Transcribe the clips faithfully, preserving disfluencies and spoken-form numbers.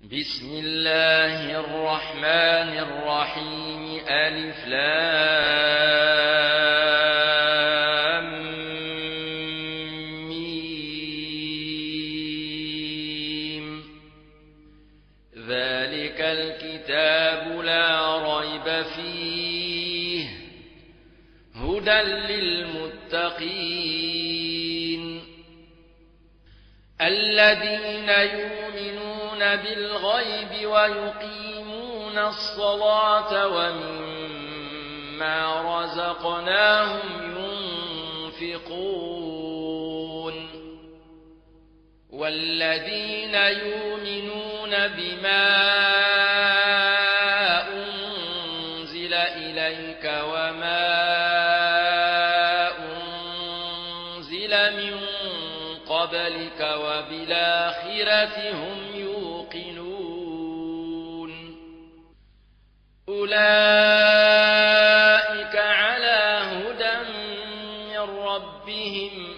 بسم الله الرحمن الرحيم. ألف لام ميم. ذلك الكتاب لا ريب فيه هدى للمتقين الذين يؤمنون بالغيب ويقيمون الصلاة ومما رزقناهم ينفقون والذين يؤمنون بما أنزل إليك وما أنزل من قبلك وبالآخرة هم يوقنون أولئك على هدى من ربهم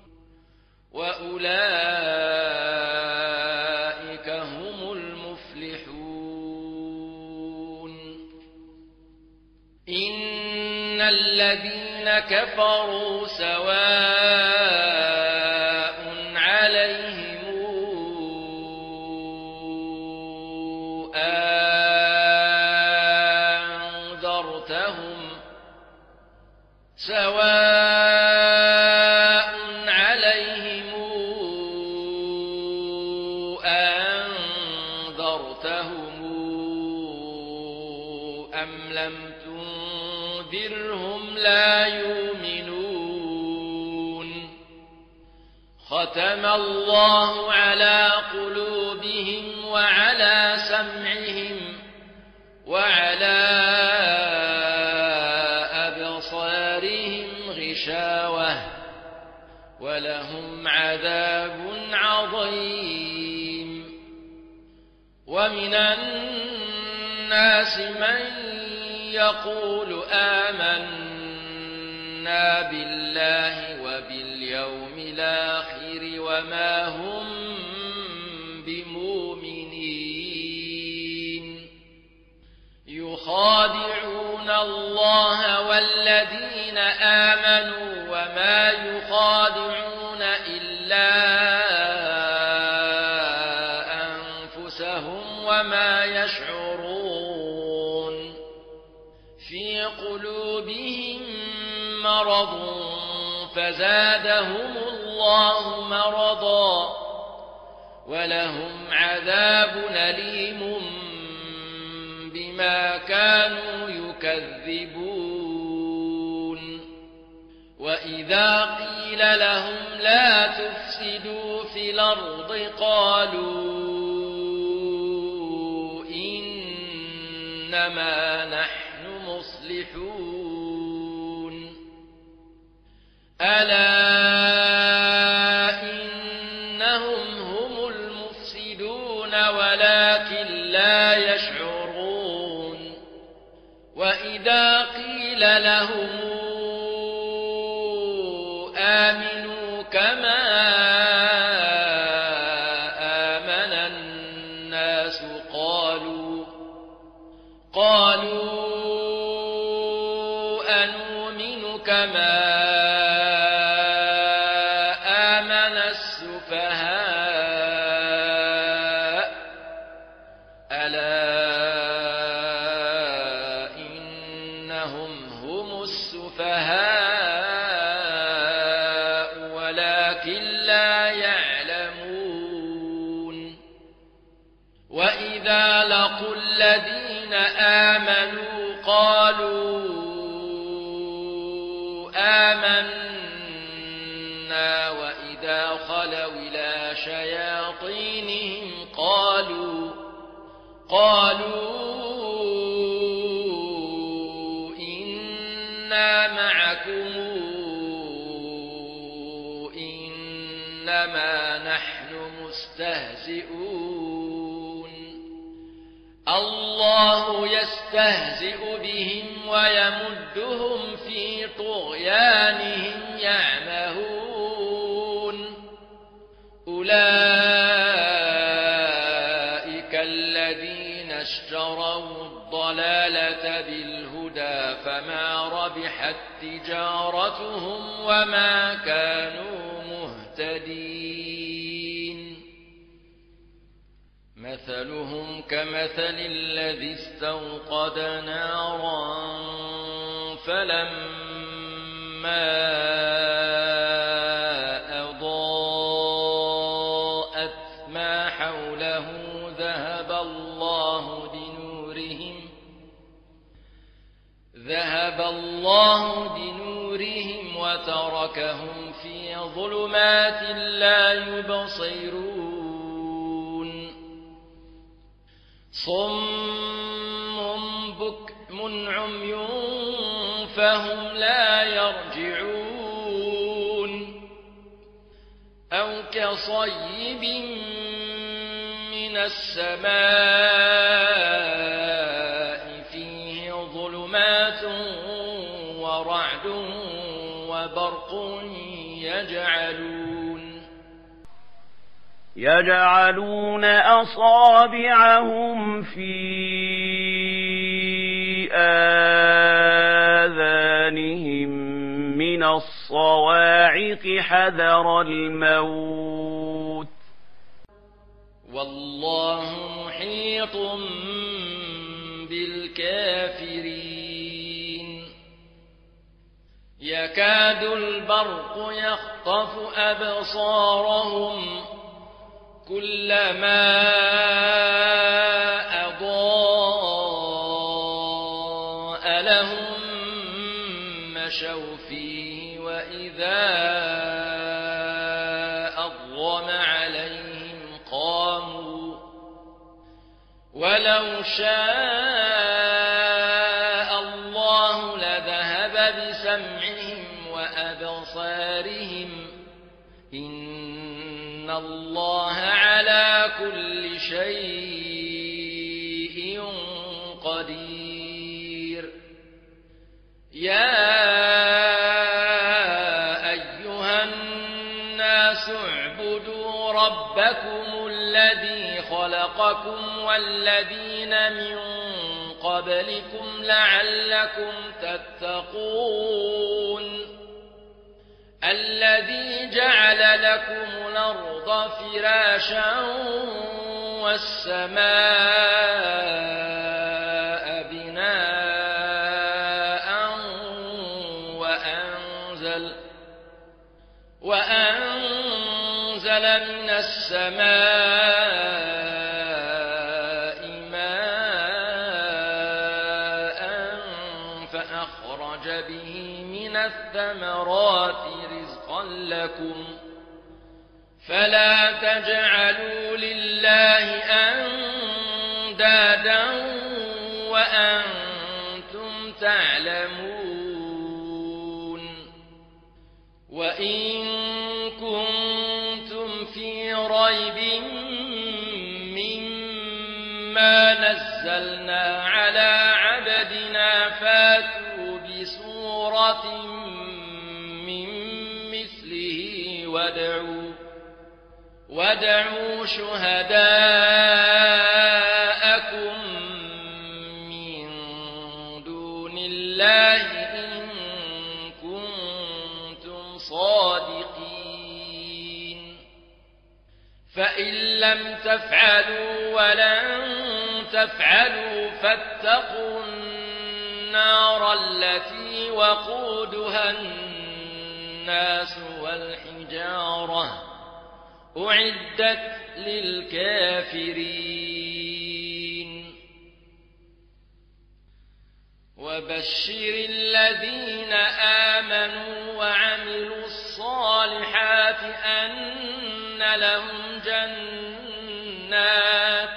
وأولئك هم المفلحون. إن الذين كفروا سواء سواء عليهم أنذرتهم أم لم تنذرهم لا يؤمنون. ختم الله على قلوبهم وعلى سمعهم وعلى غشاوة ولهم عذاب عظيم. ومن الناس من يقول آمنا بالله وباليوم الآخر وما هم بمؤمنين يخادعون الله والذين آمنوا وما يخادعون إلا أنفسهم وما يشعرون. في قلوبهم مرض فزادهم الله مرضا ولهم عذاب أليم بما كانوا يكذبون. وإذا قيل لهم لا تفسدوا في الأرض قالوا إنما نحن مصلحون. ألا إنهم هم المفسدون ولكن لا يشعرون. وإذا قيل لهم آمنوا كما آمن الناس قالوا قالوا أنؤمن كما آمن السفهاء ألا إنهم هم السفهاء ولكن لا يعلمون. وإذا لقوا الذين آمنوا قالوا آمنا وإذا خلوا إلى شياطينهم قالوا قالوا إنا معكم إنما نحن مستهزئون. الله يستهزئ بهم ويمدهم في طغيانهم يعمهون. أولئك الذين اشتروا الضلالة بالهدى فما ربحت تجارتهم وما كانوا مهتدين مثلهم كمثل الذي استوقد نارا فلما أضاءت ما حوله ذهب الله بنورهم ذهب الله بنورهم وتركهم في ظلمات لا يبصرون صم بكم عمي فهم لا يرجعون أو كصيب من السماء فيه ظلمات ورعد وبرق يجعلون يجعلون أصابعهم في آذانهم من الصواعق حذر الموت والله محيط بالكافرين يكاد البرق يخطف أبصارهم كلما أضاء لهم مشوا فيه وإذا أظلم عليهم قاموا ولو شاء الله لذهب بسمعهم وأبصارهم إن الله على كل شيء قدير يا أيها الناس اعبدوا ربكم الذي خلقكم والذين من قبلكم لعلكم تتقون الذي جعل لكم الأرض فراشا والسماء بناء وأنزل وأنزل من السماء ماء فأخرج به من الثمرات رزقا لكم فلا تجعلوا لله أندادا وأنتم تعلمون وإن كنتم في ريب مما نزلنا على عبدنا فاتوا بسورة من مثله وادعوا وادعوا شهداءكم من دون الله إن كنتم صادقين فإن لم تفعلوا ولن تفعلوا فاتقوا النار التي وقودها الناس والحجارة أعدت للكافرين وبشر الذين آمنوا وعملوا الصالحات أن لهم جنات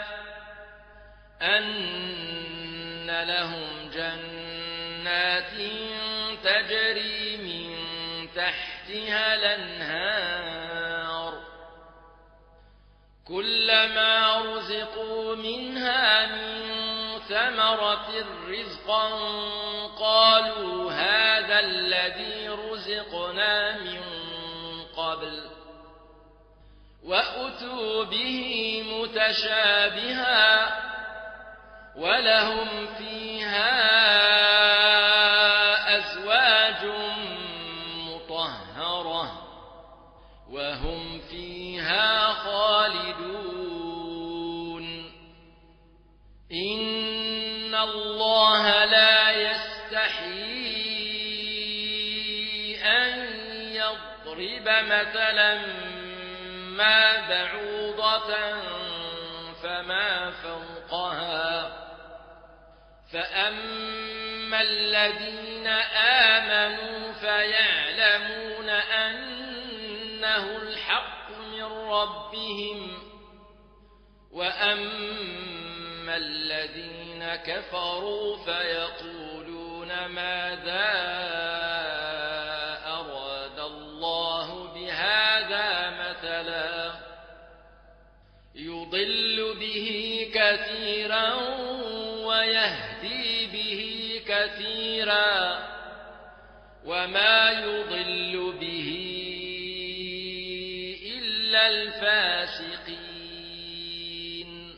أن لهم جنات تجري من تحتها الأنهار كلما رزقوا منها من ثمرة رزقا قالوا هذا الذي رزقنا من قبل وأتوا به متشابها ولهم فيها أزواج مطهرة وهم فيها خالدون إن الله لا يستحيي أن يضرب مثلا ما بعوضة فما فوقها فأما الذين آمنوا فيعلمون أنه الحق من ربهم وأما الذين كفروا فيقولون ماذا أراد الله بهذا مثلا يضل به كثيرا ويهدي به كثيرا وما يضل به إلا الفاسقين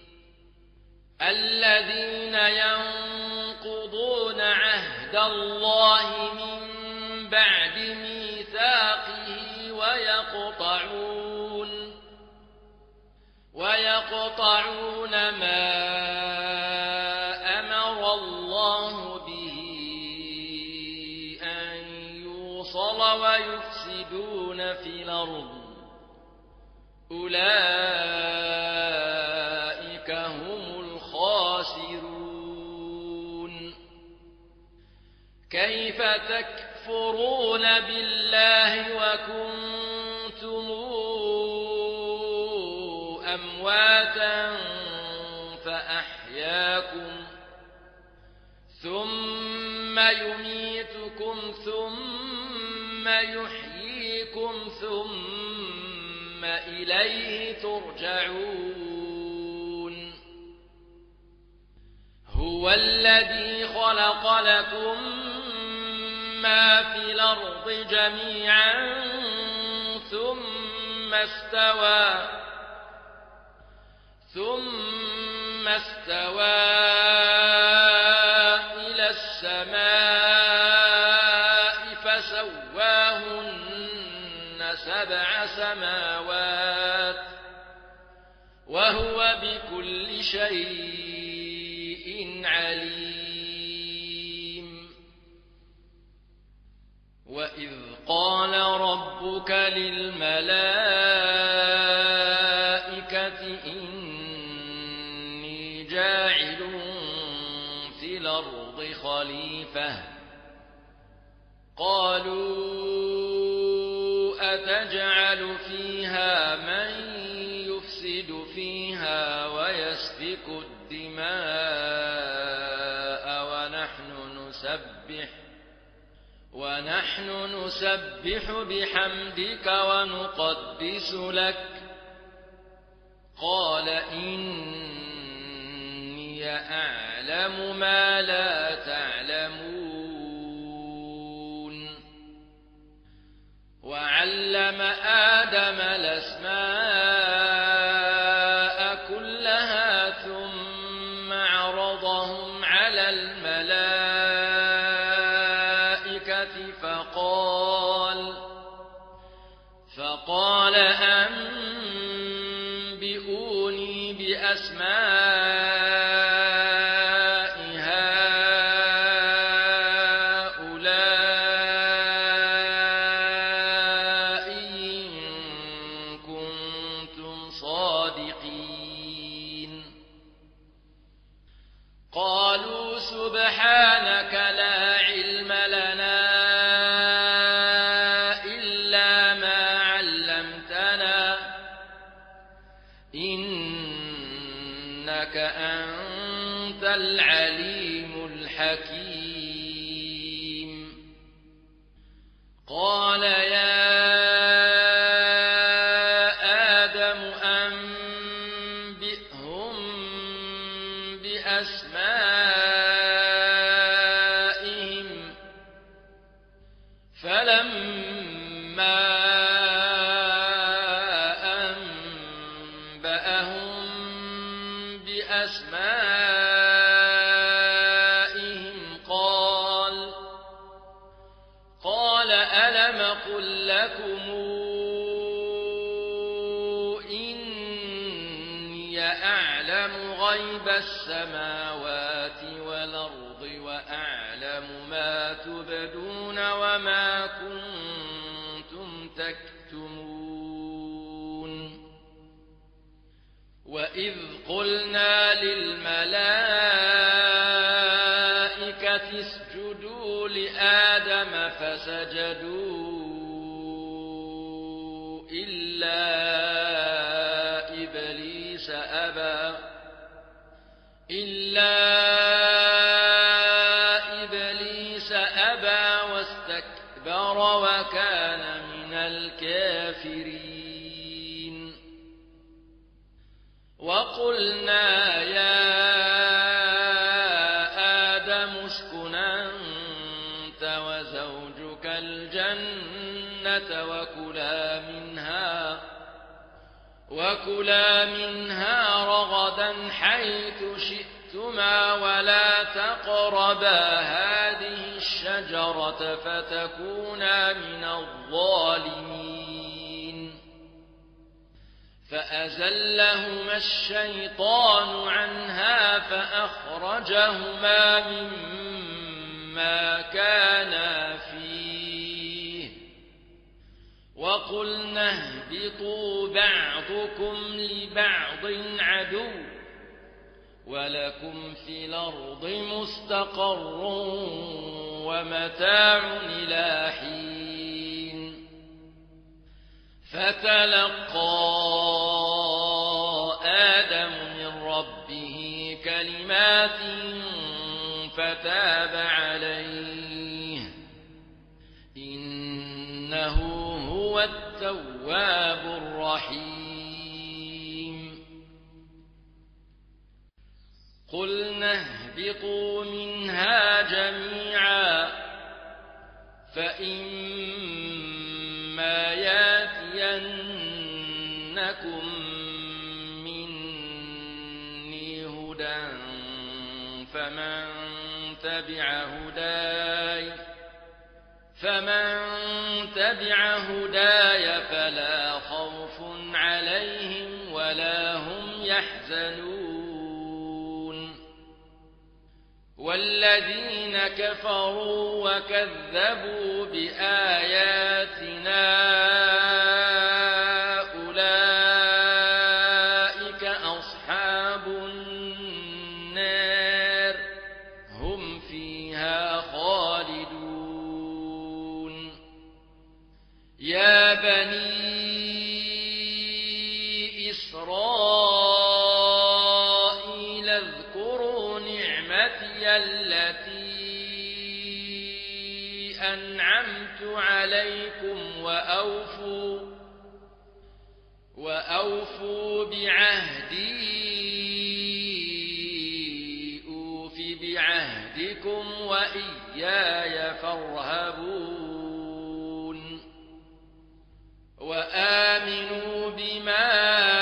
الذين ينقضون عهد الله من بعد ميثاقه ويقطعون ويقطعون ما أمر الله به أن يوصل ويفسدون في الأرض أولئك هم الخاسرون كيف تكفرون بالله وكنتم أمواتا فأحياكم ثم يميتكم ثم يحييكم ثم إليه ترجعون هو الذي خلق لكم ما في الأرض جميعا ثم استوى ثم استوى إلى السماء فسواهن سبع سماوات وهو بكل شيء عليم وإذ قال ربك للملائكة إني جاعل في الأرض خليفة قالوا أتجعل فيها من يفسد فيها ويسفك الدماء ونحن نسبح ونحن نسبح بحمدك ونقدس لك قال إني أعلم ما لا تعلمون وعلم آدم الأسماء كلها ثم عرضهم على الملائكة فقال فقال أنبئوني بأسماء هؤلاء إن كنتم صادقين قالوا سبحانك لا علم لنا إلا ما علمتنا إنك أنت العليم الحكيم قال يا آدم أنبئهم بأسمائهم فلما أنبأهم بأسمائهم قال قال ألم قل لكم إني أعلم غيب السماوات والأرض وأعلم ما تبدون وما كنتم تكتمون وإذ قلنا للملائكة اسجدوا لآدم فسجدوا إلا إبليس أبى إلا إبليس أبى واستكبر وكان من الكافرين وقلنا يا آدم اسكن أنت وزوجك الجنة وكلا منها وكلا منها رغدا حيث شئتما ولا تقربا هذه الشجرة فتكونا من الظالمين فأزلهما الشيطان عنها فأخرجهما مما كانا فيه وقلنا اهبطوا بعضكم لبعض عدو ولكم في الأرض مستقر ومتاع إلى حين فتلقى آدم من ربه كلمات فتاب عليه إنه هو التواب الرحيم قلنا اهبطوا منها جميعا فإما ياتينكم مني هدى فمن تبع هداي فمن تبع هداي فلا خوف عليهم ولا هم يحزنون والذين كفروا وكذبوا بآياتنا أولئك أصحاب النار هم فيها خالدون يا بني إسرائيل اذكروا نعمتي التي أنعمت عليكم وأوفوا وأوفوا بعهدي أوف بعهدكم وإياي فارهبون وآمنوا بما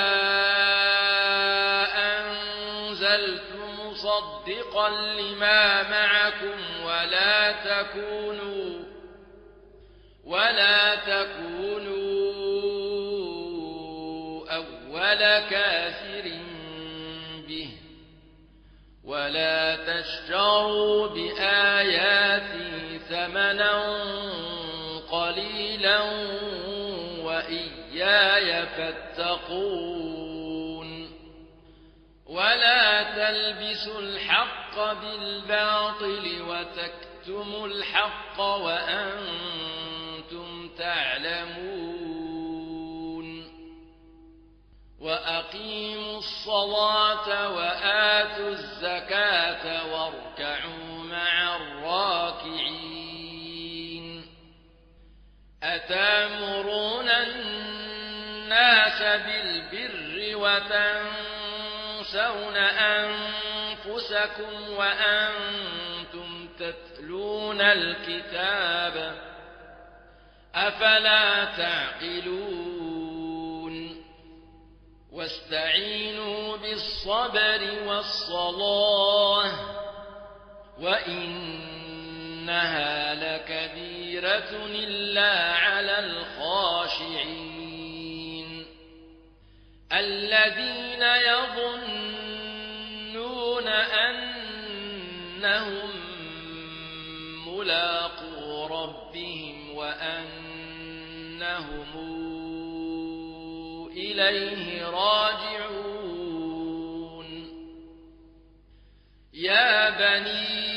أنزلت مصدقا لما معكم ولا تكونوا ولا تكونوا أول كافر به ولا تشتروا بآياتي ثمنا قليلا وإياي فاتقون ولا تلبسوا الحق بالباطل وتكتموا الحق وأنتم تعلمون وأقيموا الصلاة وآتوا الزكاة واركعوا مع الراكعين أتأمرون الناس بالبر وتنسون أنفسكم وأنتم تتلون الكتاب أفلا تعقلون واستعينوا بالصبر والصلاة وإنها لكبيرة إلا على الخاشعين الذين يظنون أنهم ملاقو ربهم وأنهم إليه راجعون يا بني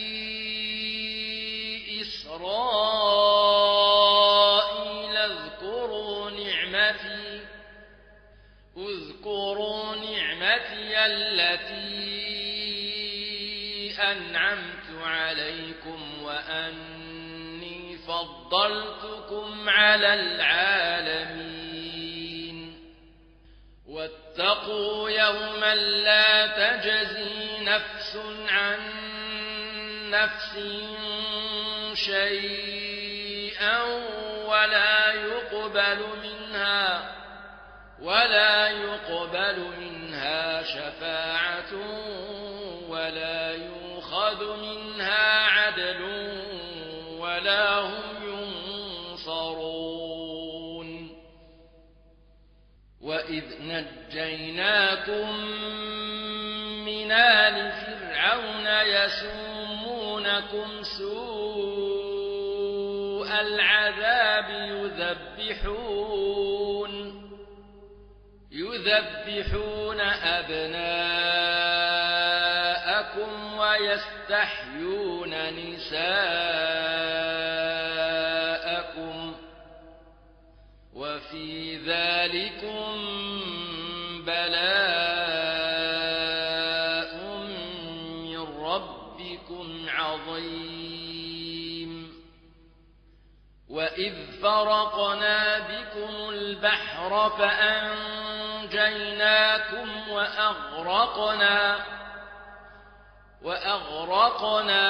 إسرائيل اذكروا نعمتي اذكروا نعمتي التي أنعمت عليكم وأني فضلتكم على العالمين واتقوا يوما لا تجزي نفس عن نفس شيئا ولا يقبل منها ولا يقبل منها شفاعة ولا يؤخذ منها عدل ولا هم ينصرون وإذ نجيناكم من آل فرعون يسومونكم سوء العذاب يذبحون يذبحون أبناءكم ويستحيون نساءكم وفي ذلكم بلاء من ربكم عظيم وإذ فرقنا بكم البحر فأنجيناكم وأغرقنا وأغرقنا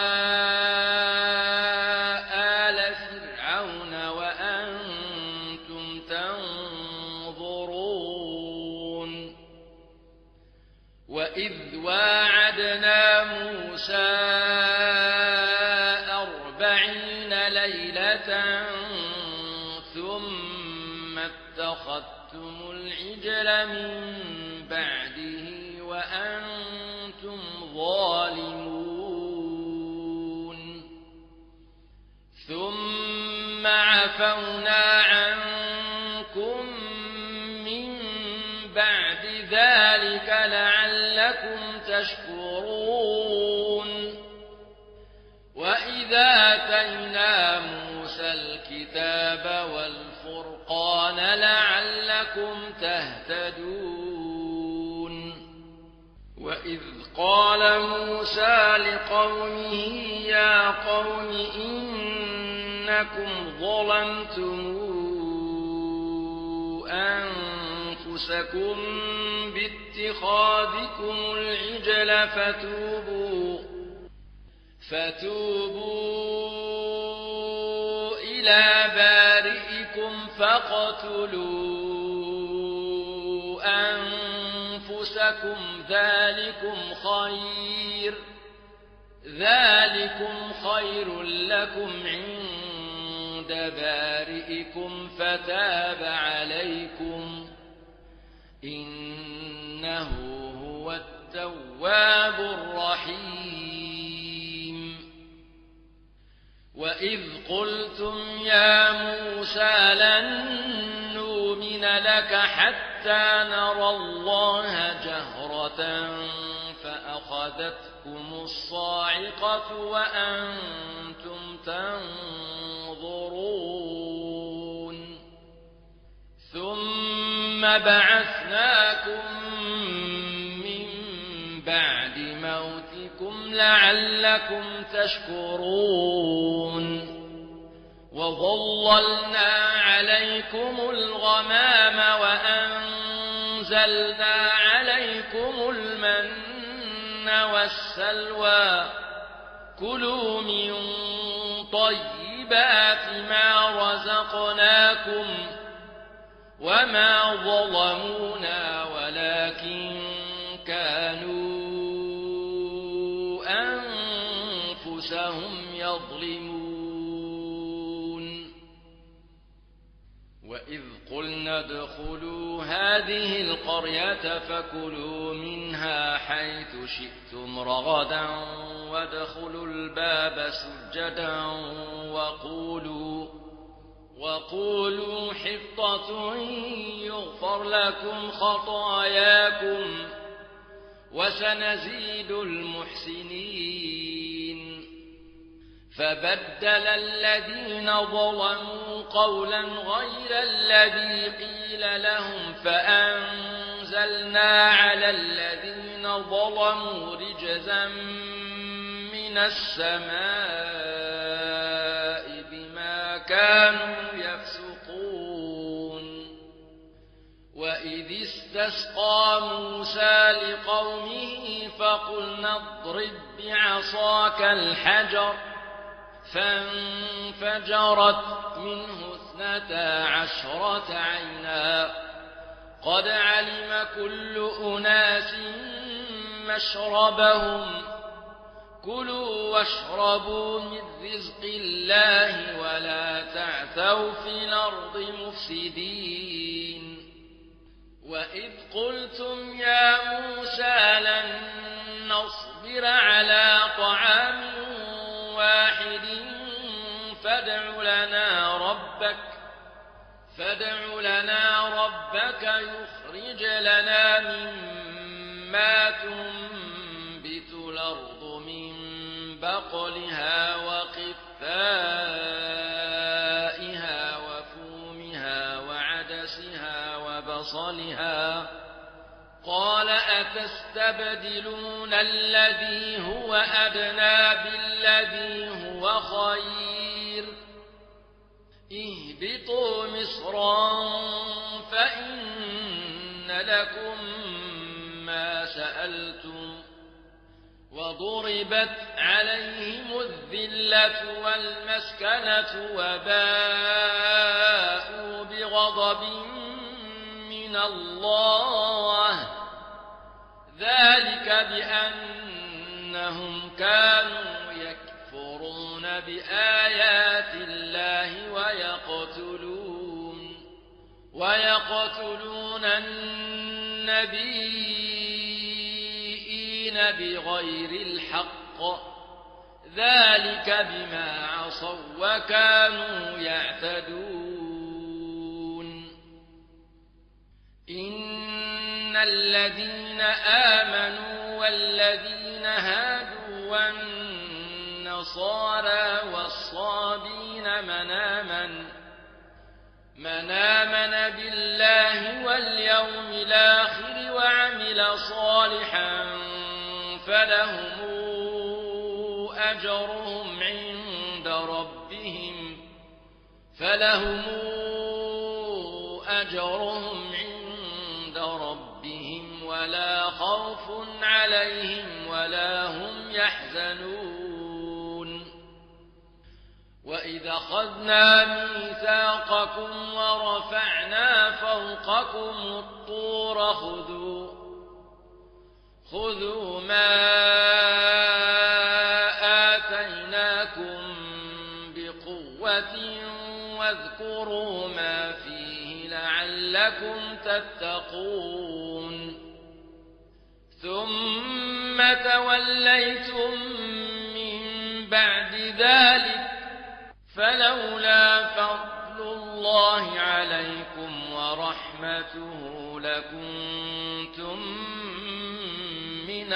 آل فرعون وأنتم تنظرون وإذ واعدنا موسى أربعين ليلة ثم اتخذتم العجل من بعده وأنتم ظالمون ثم عفونا عنكم من بعد ذلك لعلكم تشكرون وإذا آتينا موسى الكتاب والفرقان لعلكم تهتدون وإذ قال موسى لقومه يا قوم إنكم ظلمتم أنفسكم باتخاذكم العجل فتوبوا فتوبوا إلى بارئكم فاقتلوا أنفسكم ذلكم خير ذلكم خير لكم عند بارئكم فتاب عليكم إنه هو التواب الرحيم وإذ قلتم يا موسى لن نؤمن لك حتى نرى الله جهرة فأخذتكم الصاعقة وأنتم تنظرون ثم بعثناكم من بعد موتكم لعلكم تشكرون وظللنا عليكم الغمام وأنزلنا عليكم المن والسلوى كلوا من طيبات ما رزقناكم وما ظلمونا ولكن كانوا أنفسهم يظلمون وإذ قلنا ادخلوا هذه القرية فكلوا منها حيث شئتم رغدا وادخلوا الباب سجدا وقولوا وقولوا حطة يغفر لكم خطاياكم وسنزيد المحسنين فبدل الذين ظلموا قولا غير الذي قيل لهم فأنزلنا على الذين ظلموا رجزا من السماء بما كانوا يفسقون وإذ استسقى موسى لقومه فقلنا اضرب بعصاك الحجر فانفجرت منه اثنتا عشرة عينا قد علم كل أناس مشربهم كلوا واشربوا من رزق الله ولا تعثوا في الأرض مفسدين وإذ قلتم يا موسى لن نصبر على طعام واحد فادع لنا ربك فادع لنا ربك يخرج لنا مما تنبت الأرض من بقلها وقثائها وفومها وعدسها وبصلها قال أتستبدلون الذي هو أدنى بالذي هو خير اهبطوا مصرا فإن لكم ما سألتم وضربت عليهم الذلة والمسكنة وباءوا بغضب من الله ذلك بأنهم كانوا يكفرون بآيات الله ويقتلون ويقتلون النبيين بغير الحق ذلك بما عصوا وكانوا يعتدون إن الذين آمنوا والذين هادوا والنصارى والصابين من آمن من آمن بالله واليوم الآخر وعمل صالحا فلهم أجرهم عند ربهم فلهم أجرهم عند ربهم ولا خوف عليهم ولا هم يحزنون وإذ أخذنا ميثاقكم ورفعنا فوقكم الطور خذوا خذوا ما آتيناكم بقوة واذكروا ما فيه لعلكم تتقون ثم توليتم من بعد ذلك فلولا فضل الله عليكم ورحمته لكنتم من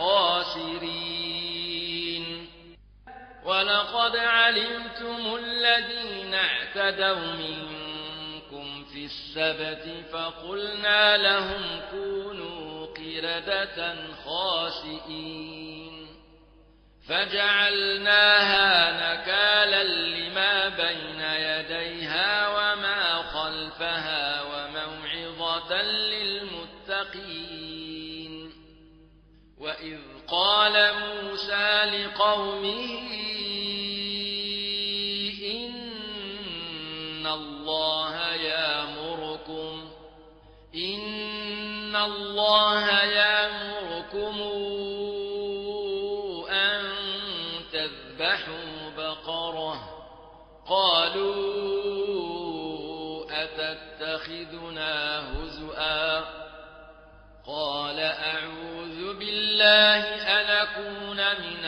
الخاسرين ولقد علمتم الذين اعتدوا منكم في السبت فقلنا لهم كونوا قردة خاسئين فجعلناها نكالا لما بين يديها وما خلفها وموعظة للمتقين وإذ قال موسى لقومه إن الله يأمركم فذبحوا بقرة قالوا أتتخذنا هزؤا قال أعوذ بالله أن أكون من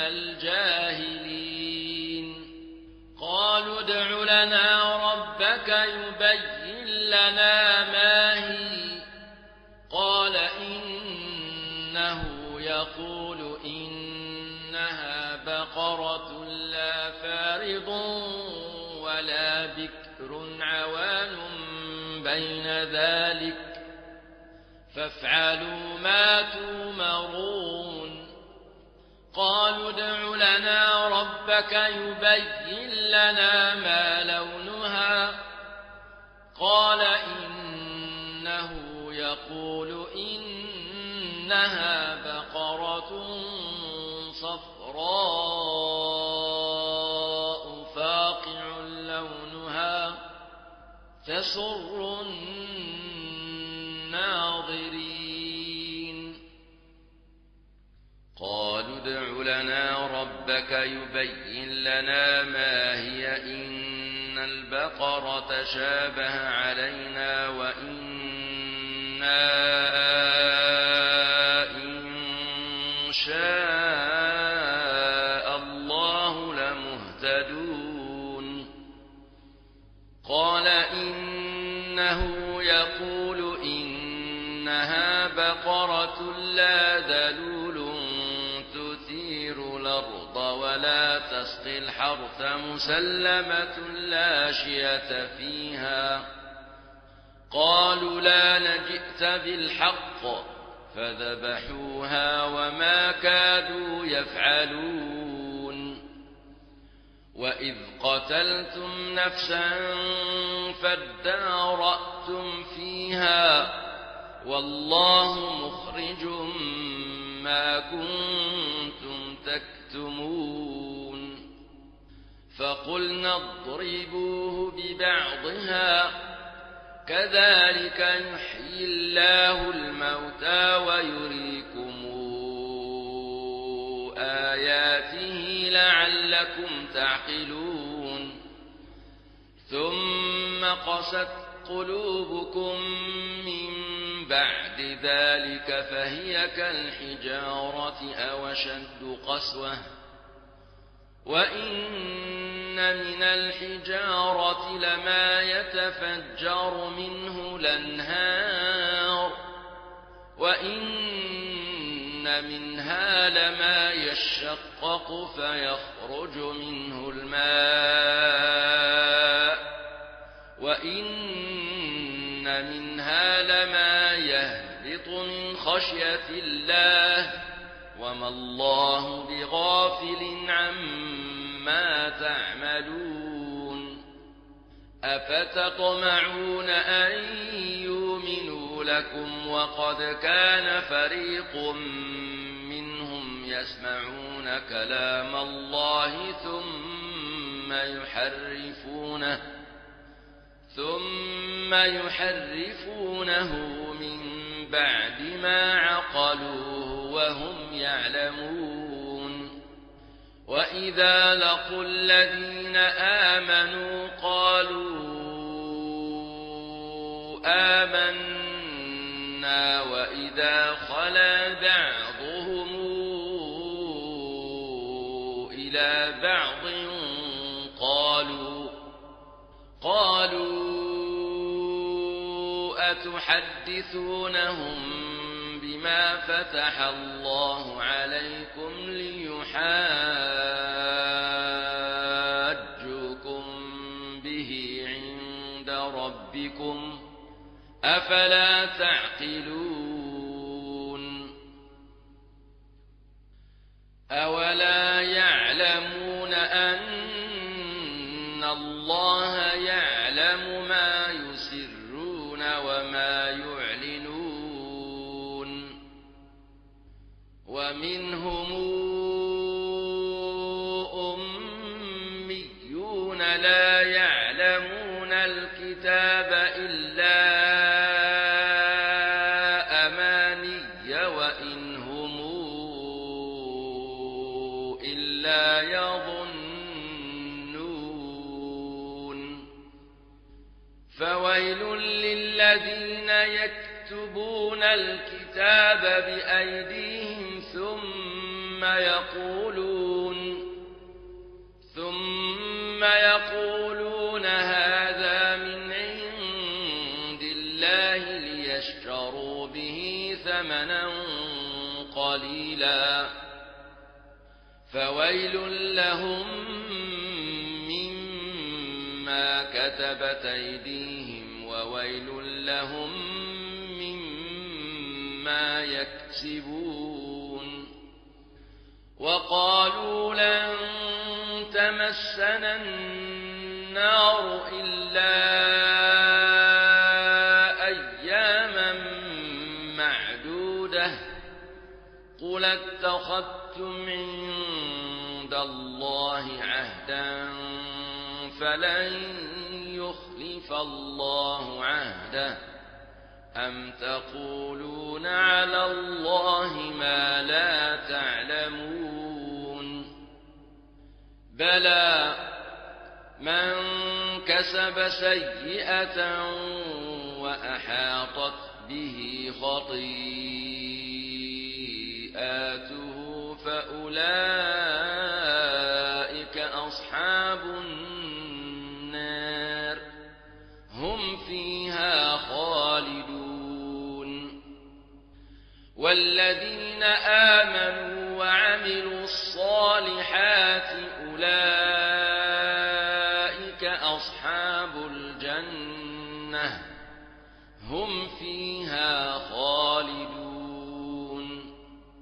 الجاهلين قالوا ادع لنا ربك يبين لنا ما هي قال إنه يقول إنها بقرة لا فارض ولا بكر عوان بين ذلك فافعلوا ما تؤمرون قالوا ادع لنا ربك يبين لنا ما لونها قال إنه يقول إنها بقرة صفراء فاقع لونها تسر الناظرين قالوا ادع لنا ربك يبين لنا ما هي إن البقرة شابه علينا وإنا إن شاء الله لمهتدون قال إنه يقول إنها بقرة لا ذلول تثير الأرض ولا تسقي الحرث مسلمة لا شية فيها قالوا لا نجئت بالحق فذبحوها وما كادوا يفعلون وإذ قتلتم نفسا فادارأتم فيها والله مخرج ما كنتم تكتمون فقلنا اضربوه ببعضها كذلك يحيي الله الموتى ويريكم آياته لعلكم تعقلون ثم قست قلوبكم من بعد ذلك فهي كالحجارة أو أشد قسوة وإن من الحجارة لما يتفجر منه الأنهار وإن منها لما يشقق فيخرج منه الماء وإن منها لما يهبط من خشية الله وما الله بغافل عما تعملون أفتطمعون أن يؤمنوا لكم وقد كان فريق منهم يسمعون كلام الله ثم يحرفونه ثم يحرفونه من بعد ما عقلوه وهم يعلمون وإذا لقوا الذين آمنوا قالوا آمنا وإذا خلا بعضهم إلى بعض قالوا قالوا أتحدثونهم بما فتح الله عليكم ليحاجوكم به عند ربكم أفلا تعقلون أولا يعلمون أن الله يعلم ما يسرون وما يعلنون ومنهم أميون لا يعلمون الكتاب إلا أماني وإن هم إلا يظنون الذين يكتبون الكتاب بأيديهم ثم يقولون ثم يقولون هذا من عند الله ليشتروا به ثمنا قليلا فويل لهم مما كتبت أيديهم وويل لهم مما يكسبون وقالوا لن تمسنا النار إلا أياما معدودة قل اتخذتم عند الله عهدا فلن يخلف الله عهده أم تقولون على الله ما لا تعلمون بلى من كسب سيئة وأحاطت به خطيئاته فأولئك أصحاب النار هم فيها خالدون والذين آمنوا وعملوا الصالحات أولئك أصحاب الجنة هم فيها خالدون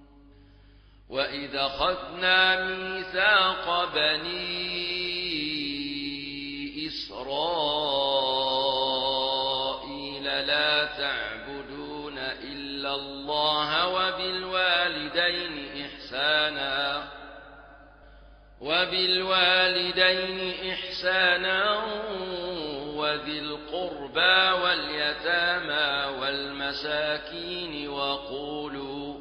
وإذا أخذنا ميثاق بني إسرائيل لا تعبدون إلا الله وبالوالدين إحسانا وبالوالدين إحسانا وذي القربى واليتامى والمساكين وقولوا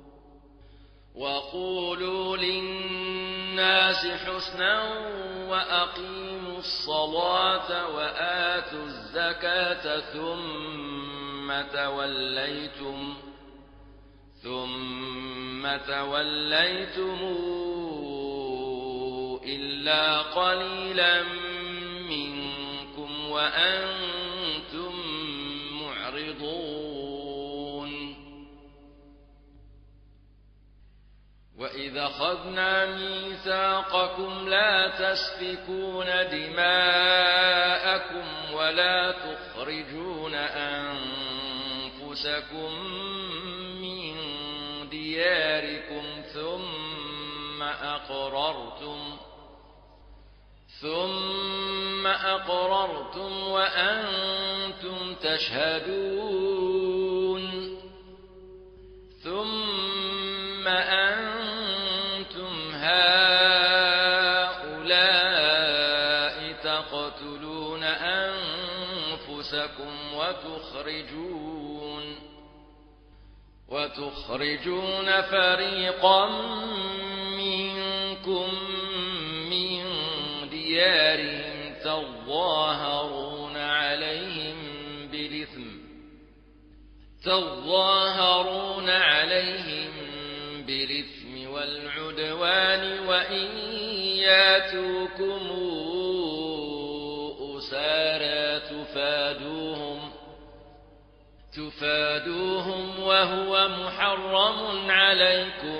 وقولوا للناس حسنا وأقيموا الصلاة وآتوا الزكاة ثم توليتم ثم توليتم إلا قليلا منكم وأنتم معرضون وإذا أخذنا ميثاقكم لا تسفكون دماءكم ولا تخرجون أنفسكم من دياركم ثم أقررتم ثم أقررتم وأنتم تشهدون ثم أنتم هؤلاء تقتلون أنفسكم وتخرجون وتخرجون فريقا منكم من ديارهم تظاهرون عليهم بالإثم تظاهرون عليهم بالإثم والعدوان وإن ياتوكم أسارى تفادوهم تفادوهم وهو محرم عليكم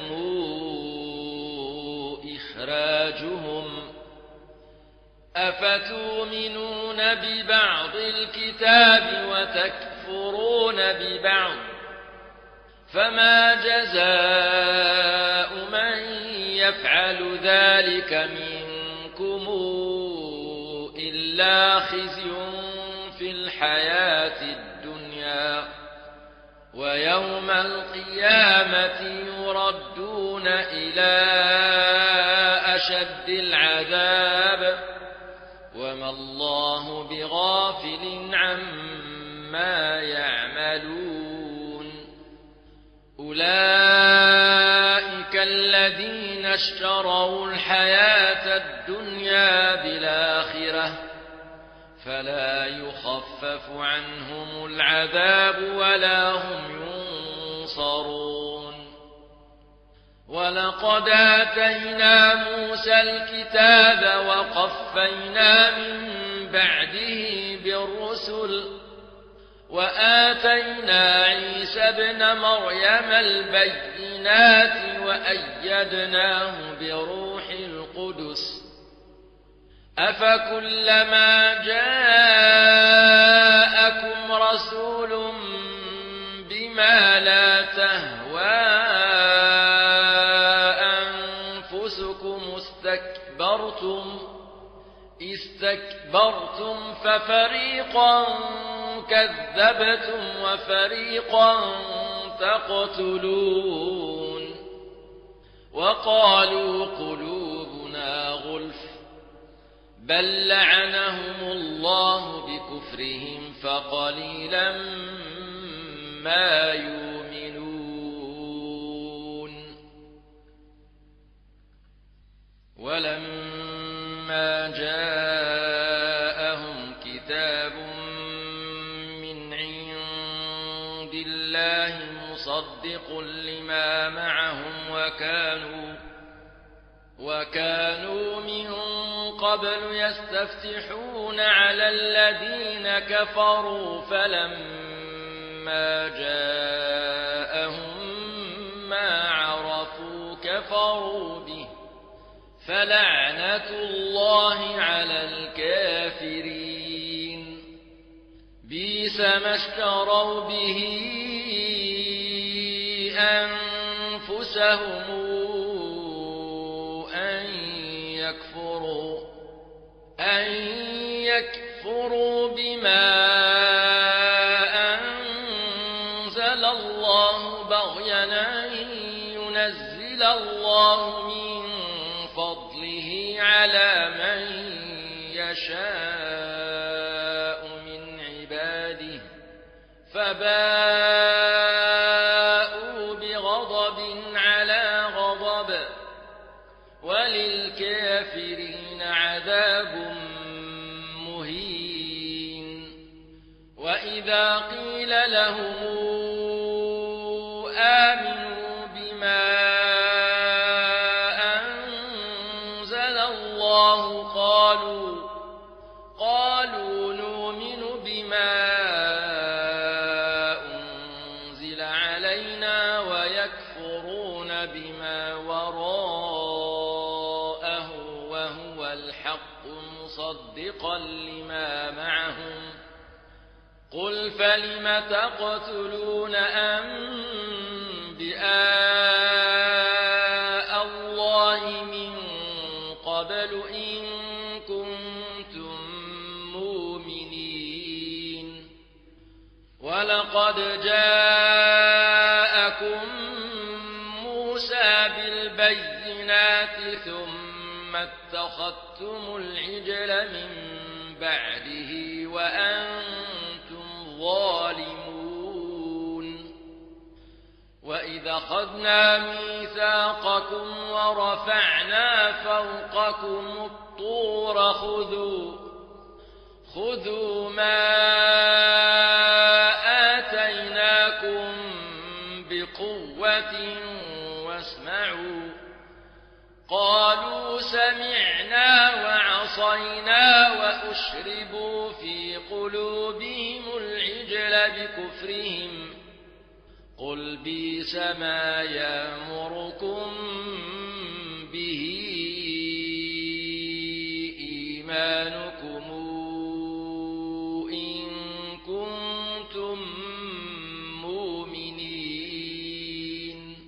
إخراجهم أفتؤمنون ببعض الكتاب وتكفرون ببعض فما جزاء من يفعل ذلك منكم إلا خزي في الحياة الدنيا ويوم القيامة يردون إلى أشد العذاب وما الله بغافل عما يعملون أولئك الذين اشتروا الحياة الدنيا بالآخرة فلا يخفف عنهم العذاب ولا هم ينصرون ولقد آتينا موسى الكتاب وقفينا من بعده بالرسل وآتينا عيسى ابن مريم البينات وأيدناه بروح القدس أفكلما جاءكم رسول بما لا تهوى أنفسكم استكبرتم استكبرتم ففريقا كذبتم وفريقا تقتلون وقالوا قلوبنا غلف بل لعنهم الله بكفرهم فقليلا ما يؤمنون ولما جاءهم كتاب من عند الله مصدق لما معهم وكانوا وكانوا من قبل يستفتحون على الذين كفروا فلما جاءهم ما عرفوا كفروا به فلعنة الله على الكافرين بئس ما اشتروا به أنفسهم أن يكفروا أن يكفروا بما أنزل الله بغيا أن ينزل الله من فضله على من يشاء من عباده فباءوا بغضب على غضب وللكافرين عذاب مهين وإذا قيل لهم آمنوا بما أنزل الله قالوا قالوا نؤمن بما أنزل علينا ويكفرون بما وراءه وهو الحق مصدقا لما معهم قل فلم تقتلون أنبياء الله من قبل إن كنتم مؤمنين ولقد جاءكم موسى بالبينات ثم اتخذتم العجل من بعده وأنتم ظالمون وإذ أخذنا ميثاقكم ورفعنا فوقكم الطور خذوا خذوا ما آتيناكم بقوة واسمعوا قالوا سمعنا وعصينا وأشربوا في قلوبهم العجل بكفرهم قل بئس ما يأمركم به إيمانكم إن كنتم مؤمنين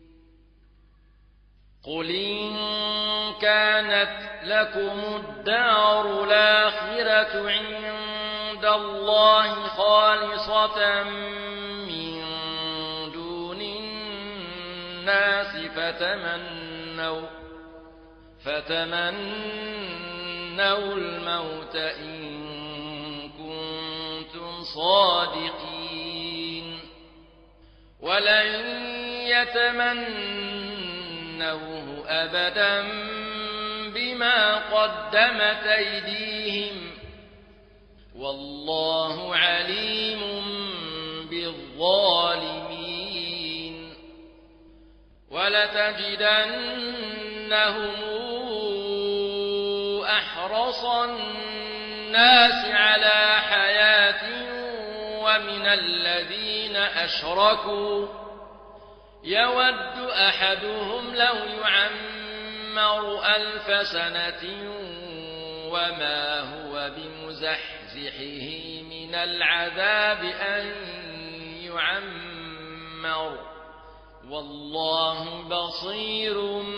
قل إن كانت لكم الدار الآخرة عند الله خالصة من دون الناس فتمنوا فتمنوا الموت إن كنتم صادقين ولن يتمنوه أبدا بما قدمت أيديهم والله عليم بالظالمين ولتجدنهم أحرص الناس على حياة ومن الذين أشركوا يود أحدهم لو يعمر ألف سنة وما هو بمزحزحه من العذاب أن يعمر والله بصير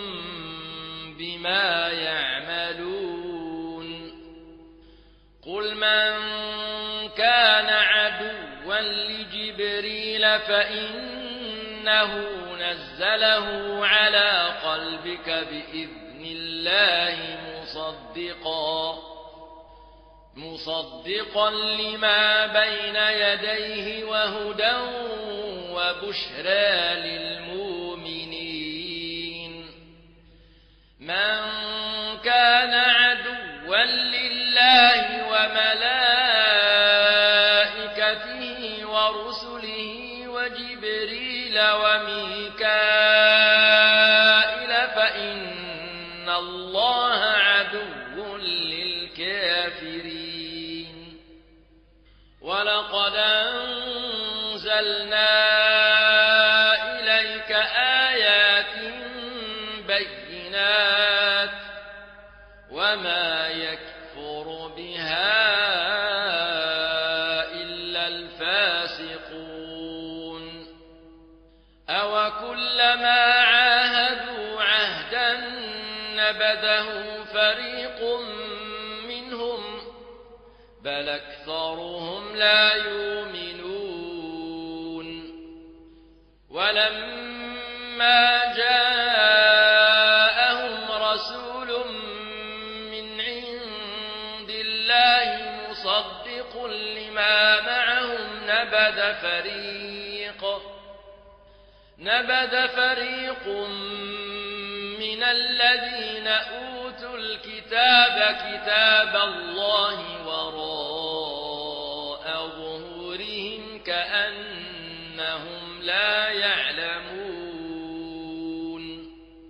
بما يعملون قل من كان عدوا لجبريل فإنه نزله على قلبك بإذن الله مصدقا مصدقا لما بين يديه وهدى وبشرى للمؤمنين من كان عدوا لله وملائكته ورسله وجبريل وميكائيل فإن الله عدو للكافرين ولقد أنزلنا إليك آيات بينات وما يكفر بها إلا الفاسقون أوكلما عاهدوا عهدا نبذه فريق منهم بل أكثرهم لا يؤمنون ولما جاءهم رسول من عند الله مصدق لما معهم نبذ فريق نبذ فريق من الذين أوتوا الكتاب كتاب الله وراء ظهورهم كأنهم لا يعلمون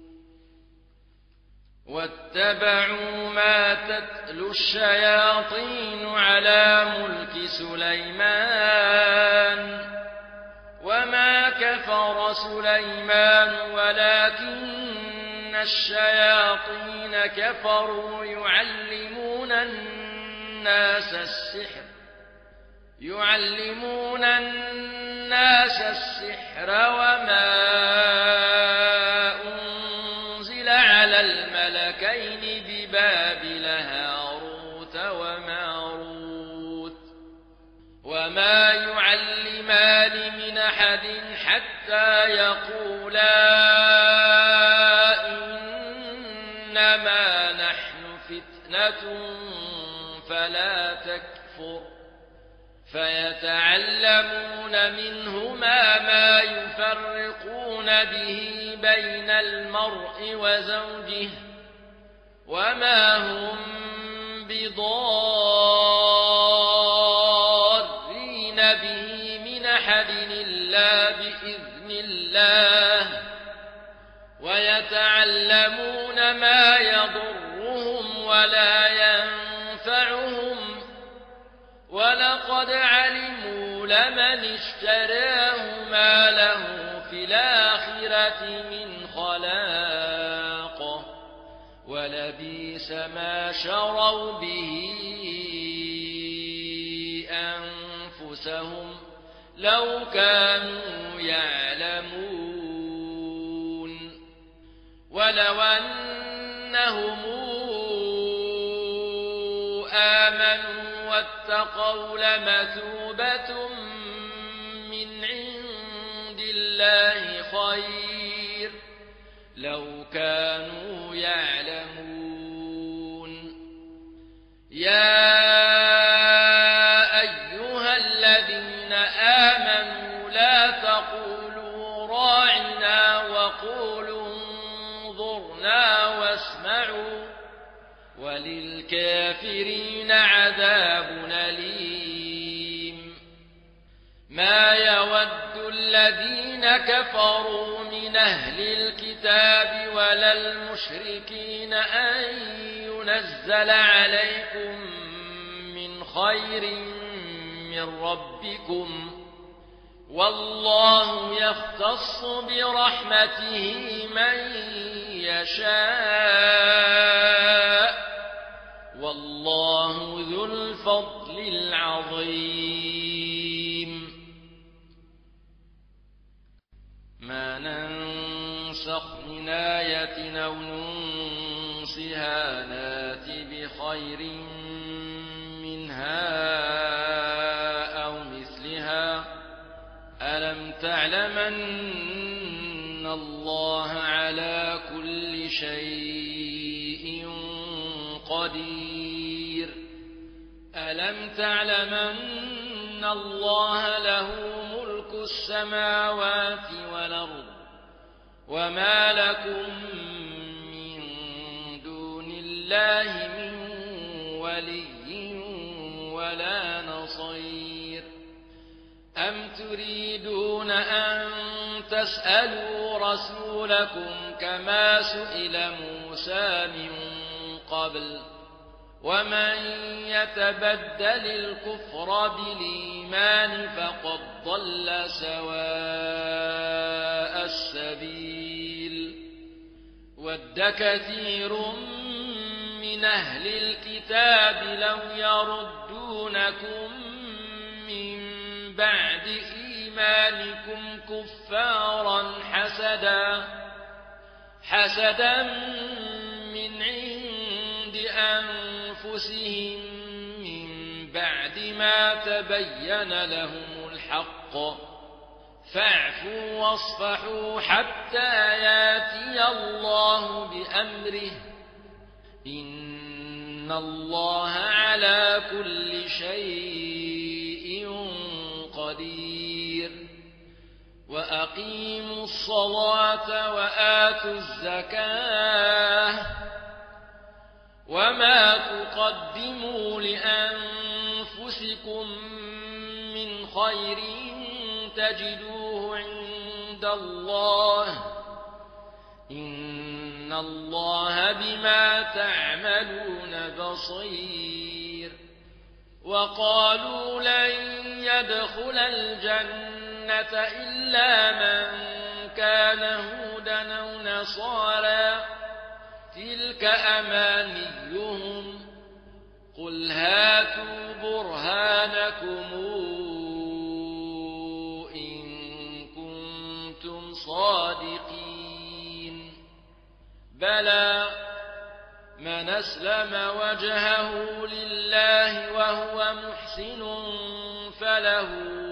واتبعوا ما تتلو الشياطين على ملك سليمان وما كفر سليمان ولكن الشياطين كفروا يعلمون الناس السحر يعلمون الناس السحر وما أنزل على الملكين ببابل هاروت وماروت وما يعلمان من أحد حتى يقولا إنما نحن فتنة فلا تكفر فيتعلمون منهما ما يفرقون به بين المرء وزوجه وما هم بضارين به من أحد إلا بإذن الله ويتعلمون ما يضرهم ولا ينفعهم ولقد علموا لمن اشتراه ما له في الآخرة من خلاق ولبئس ما شروا به أنفسهم لو كانوا يعلمون ولو أنهم آمنوا واتقوا لمثوبة من عند الله خير لو كانوا يعلمون يا أيها الذين آمنوا لا تقولوا راعنا وقولوا انظرنا واسمعوا وللكافرين عذاب أليم ما يود الذين كفروا من أهل الكتاب ولا المشركين أن ينزل عليكم من خير من ربكم والله يختص برحمته من يشاء والله ذو الفضل العظيم ما ننسخ من آية أو ننسها نات بخير منها أو مثلها ألم تعلم أن الله على كل شيء قدير ألم تعلم أن الله له ملك السماوات والأرض وما لكم من دون الله من ولي ولا نصير أم تريدون أن تسألوا رسولكم كما سئل موسى من قبل ومن يتبدل الكفر بالإيمان فقد ضل سواء السبيل ود كثير من أهل الكتاب لو يردونكم من بعد إيمانكم كفارا حسدا حسدا من عند أنفسهم من بعد ما تبين لهم الحق فاعفوا واصفحوا حتى ياتي الله بأمره إن الله على كل شيء قدير وأقيموا الصلاة وآتوا الزكاة وما تقدموا لأنفسكم من خير تجدوه عند الله إن الله بما تعملون بصير وقالوا لن يدخل الجنة إلا من كان هودا أو نصارى تلك أمانيهم قل هاتوا برهانكم إن كنتم صادقين بلى من أسلم وجهه لله وهو محسن فله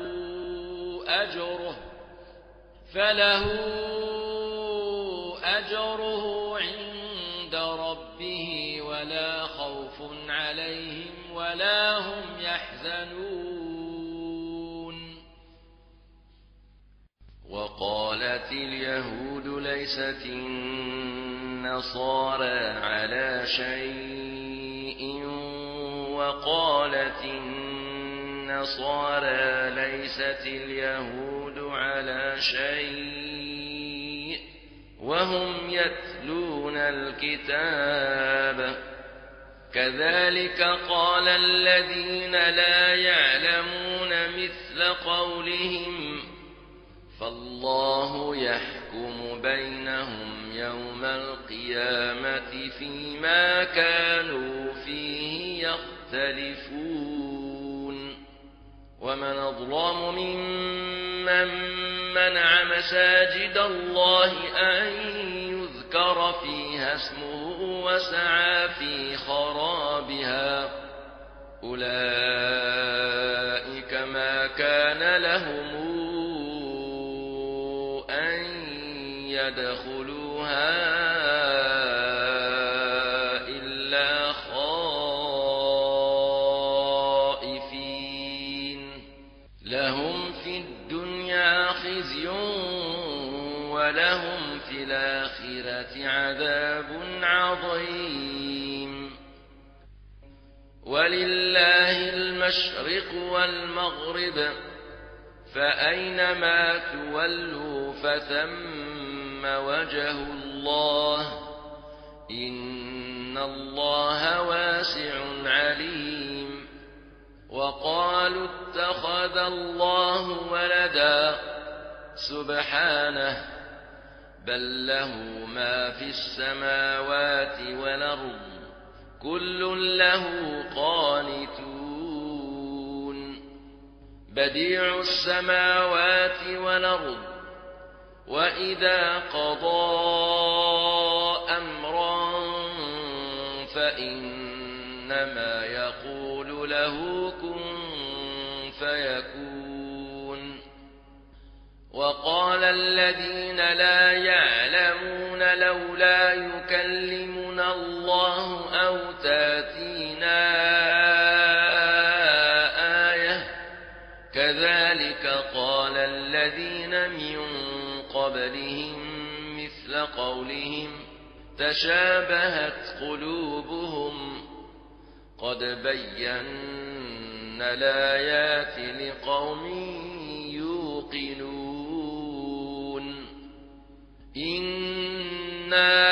أجره فله أجره عند ربه ولا خوف عليهم ولا هم يحزنون وقالت اليهود ليست النصارى على شيء وقالت النصارى ليست اليهود على شيء وهم يتلون الكتاب كذلك قال الذين لا يعلمون مثل قولهم فالله يحكم بينهم يوم القيامة فيما كانوا فيه يختلفون ومن أظلم ممن منع مساجد الله أن يذكر فيها اسمه وسعى في خرابها أولئك ما كان لهم يدخلوها إلا خائفين لهم في الدنيا خزي ولهم في الآخرة عذاب عظيم ولله المشرق والمغرب فأينما تولوا فثم وجه الله إن الله واسع عليم. وقالوا اتخذ الله ولدا سبحانه بل له ما في السماوات والأرض كل له قانتون. بديع السماوات والأرض وإذا قضى أمرا فإنما يقول له كن فيكون. وقال الذين لا يعلمون لولا يكلمنا الله أو تاتينا آية كذلك قال الذين من قبلهم مثل قولهم تشابهت قلوبهم قد بينا الآيات لقوم يوقنون. إنا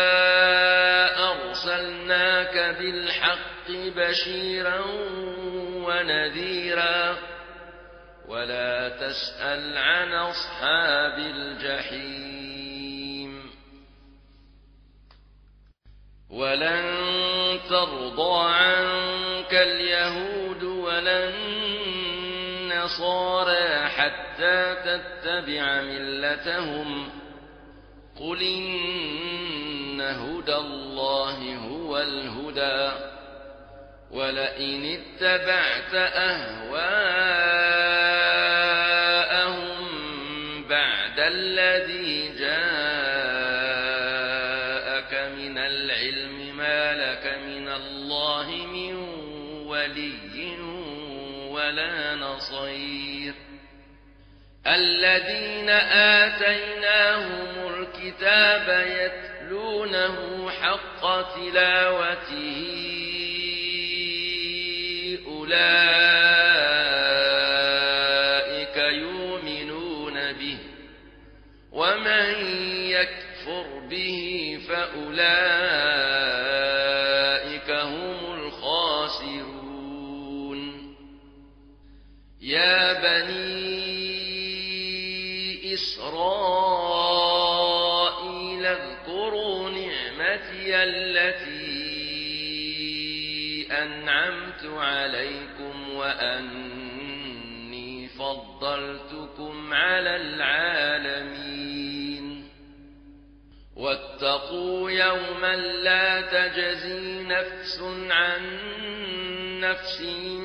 أرسلناك بالحق بشيرا ونذيرا ولا تسأل عن أصحاب الجحيم. ولن ترضى عنك اليهود ولا النصارى حتى تتبع ملتهم قل إن هدى الله هو الهدى ولئن اتبعت أهواءهم بعد الذي جاءك من العلم ما لك من الله من ولي ولا نصير. الذين آتيناهم الكتاب يتلونه حق تلاوته أولئك يؤمنون به ومن يكفر به فأولئك هم الخاسرون. يا بني إسرائيل اذكروا نعمتي التي أنعمت عليكم وأني فضلتكم على العالمين. واتقوا يوما لا تجزي نفس عن نفس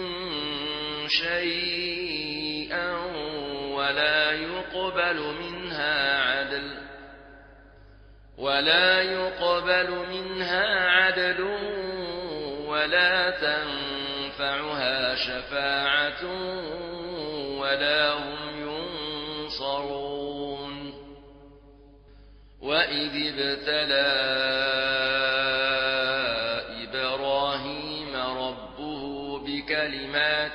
شيئا ولا يقبل منها عدل ولا يقبل منها عدل ولا تنفعها شفاعة ولا هم ينصرون. وإذ ابتلى إبراهيم ربه بكلمات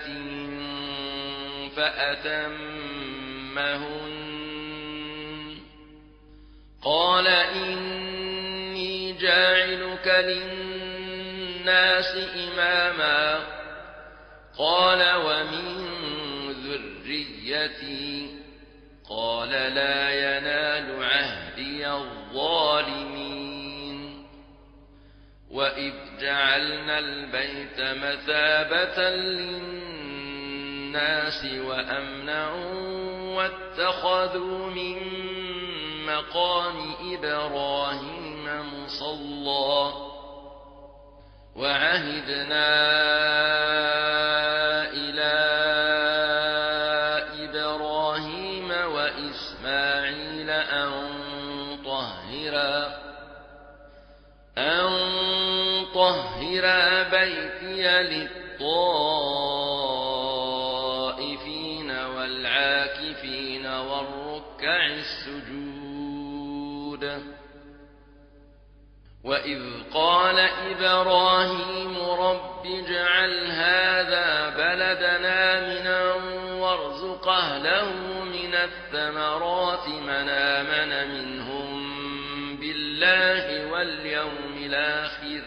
فأتمهن قال إني جاعلك للناس إماما قال ومن ذريتي قال لا ينال عهدي الظالمين. وإذ جعلنا البيت مثابة للناس وأمنا واتخذوا من مقام إبراهيم مصلى وعهدنا إلى إبراهيم وإسماعيل أن طهرا أن طهرا بيتي للطائفين والعاكفين والركع السجود. وإذ قال إبراهيم رب اجعل هذا بلدنا آمنا وارزق أهله من الثمرات من آمن منهم بالله واليوم الآخر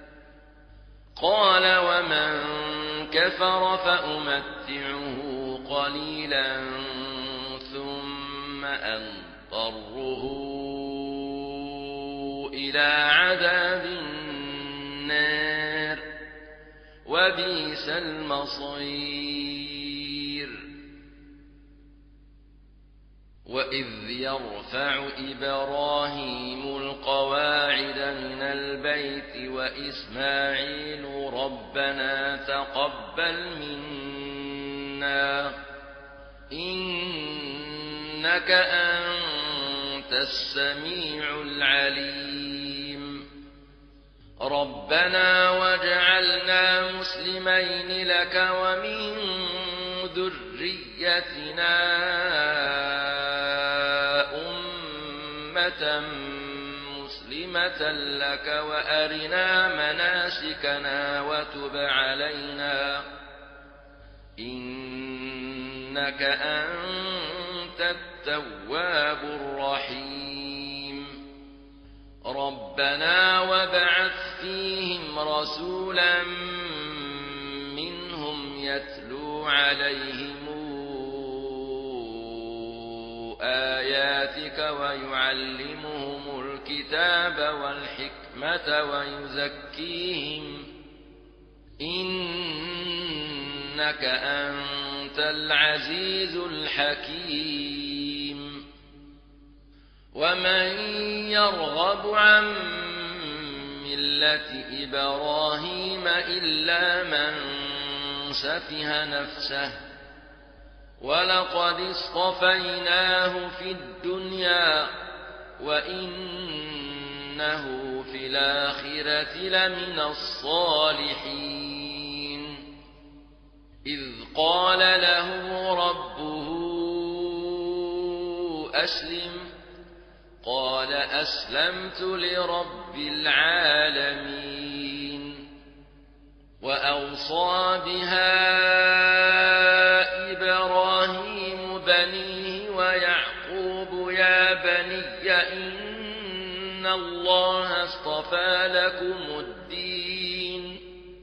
قال ومن كفر فأمتعه قليلا ثم أضطره إلى عذاب النار وبئس المصير وإذ يرفع إبراهيم القواعد من البيت وإسماعيل ربنا تقبل منا إنك أنت السميع العليم ربنا واجعلنا مسلمين لك ومن ذريتنا أمة مسلمة لك وأرنا مناسكنا وتب علينا إنك أنت التواب الرحيم ربنا وابعث فيهم رسولا منهم يتلو عليهم آياتك ويعلمهم الكتاب والحكمة ويزكيهم إنك أنت العزيز الحكيم ومن يرغب عن ملة إبراهيم إلا من سفه نفسه ولقد اصطفيناه في الدنيا وإنه في الآخرة لمن الصالحين إذ قال له ربه أسلم قال أسلمت لرب العالمين وأوصى بها إبراهيم بنيه ويعقوب يا بني إن الله اصطفى لكم الدين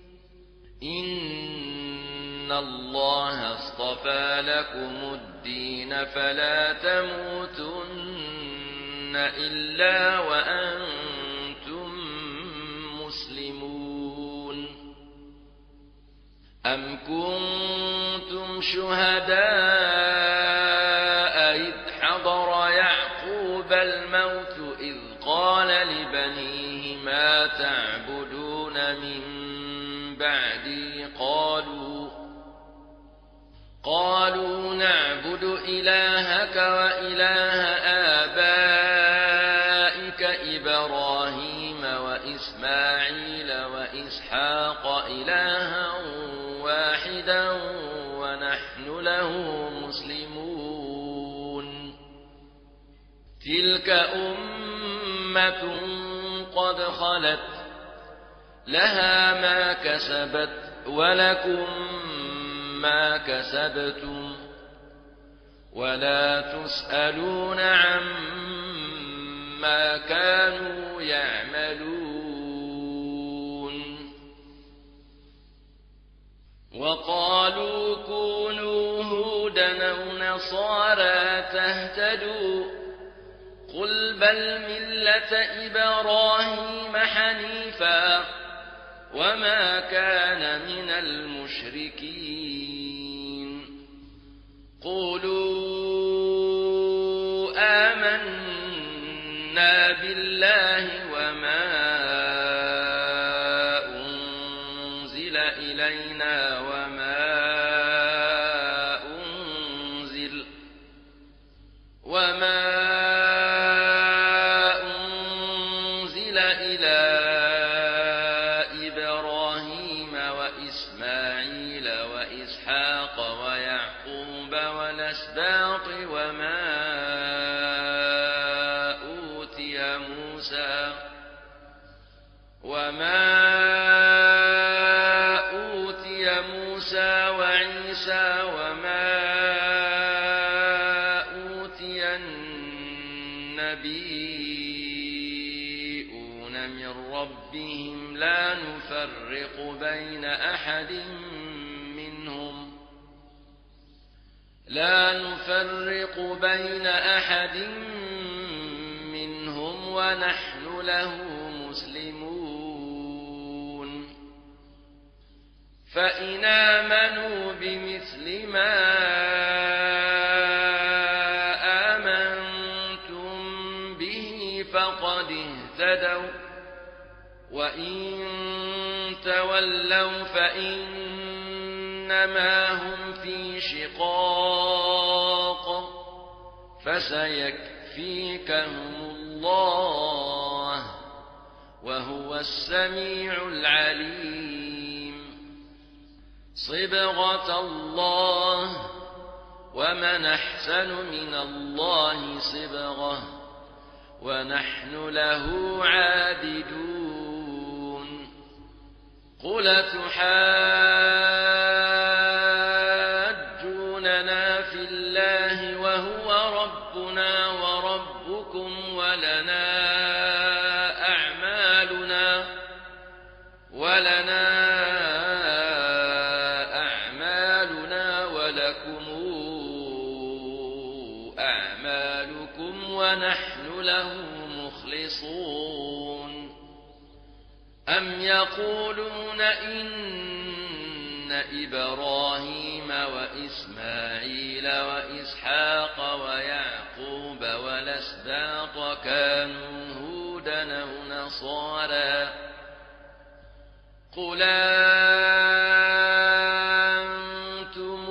إن الله اصطفى لكم الدين فلا تموتن إلا وأنتم مسلمون أم كنتم شهداء إذ حضر يعقوب الموت إذ قال لبنيه ما تعبدون من بعدي قالوا قالوا نعبد إلهك وإله آبائك إبراهيم وإسماعيل وإسحاق إلها واحدا ونحن له مسلمون تلك أمة قد خلت لها ما كسبت ولكم ما كسبتم ولا تسألون عما كانوا يعملون وقالوا كونوا هودا أو نصارى تهتدوا قل بل ملة إبراهيم حنيفا وما كان من المشركين قولوا آمنا بالله وما أنزل إلينا وما أنزل وما أنزل إلى إبراهيم وإسماعيل وإسحاق ويعقوب والأسباط وما أوتي موسى وما من ربهم لا نفرق بين أحد منهم لا نفرق بين أحد منهم ونحن له مسلمون فإن آمنوا بمثل ما آمنتم به فقد اهتدوا وإن تولوا فإنما هم في شقاق فسيكفيكهم الله وهو السميع العليم صبغة الله ومن أحسن من الله صبغة ونحن له عابدون قل تحاجوننا في الله وهو ربنا وربكم ولنا أعمالنا ولنا أعمالنا ولكم أعمالكم ونحن له مخلصون أم يقولون إن إبراهيم وإسماعيل وإسحاق ويعقوب والأسباط كانوا هودا أو نصارى قل أنتم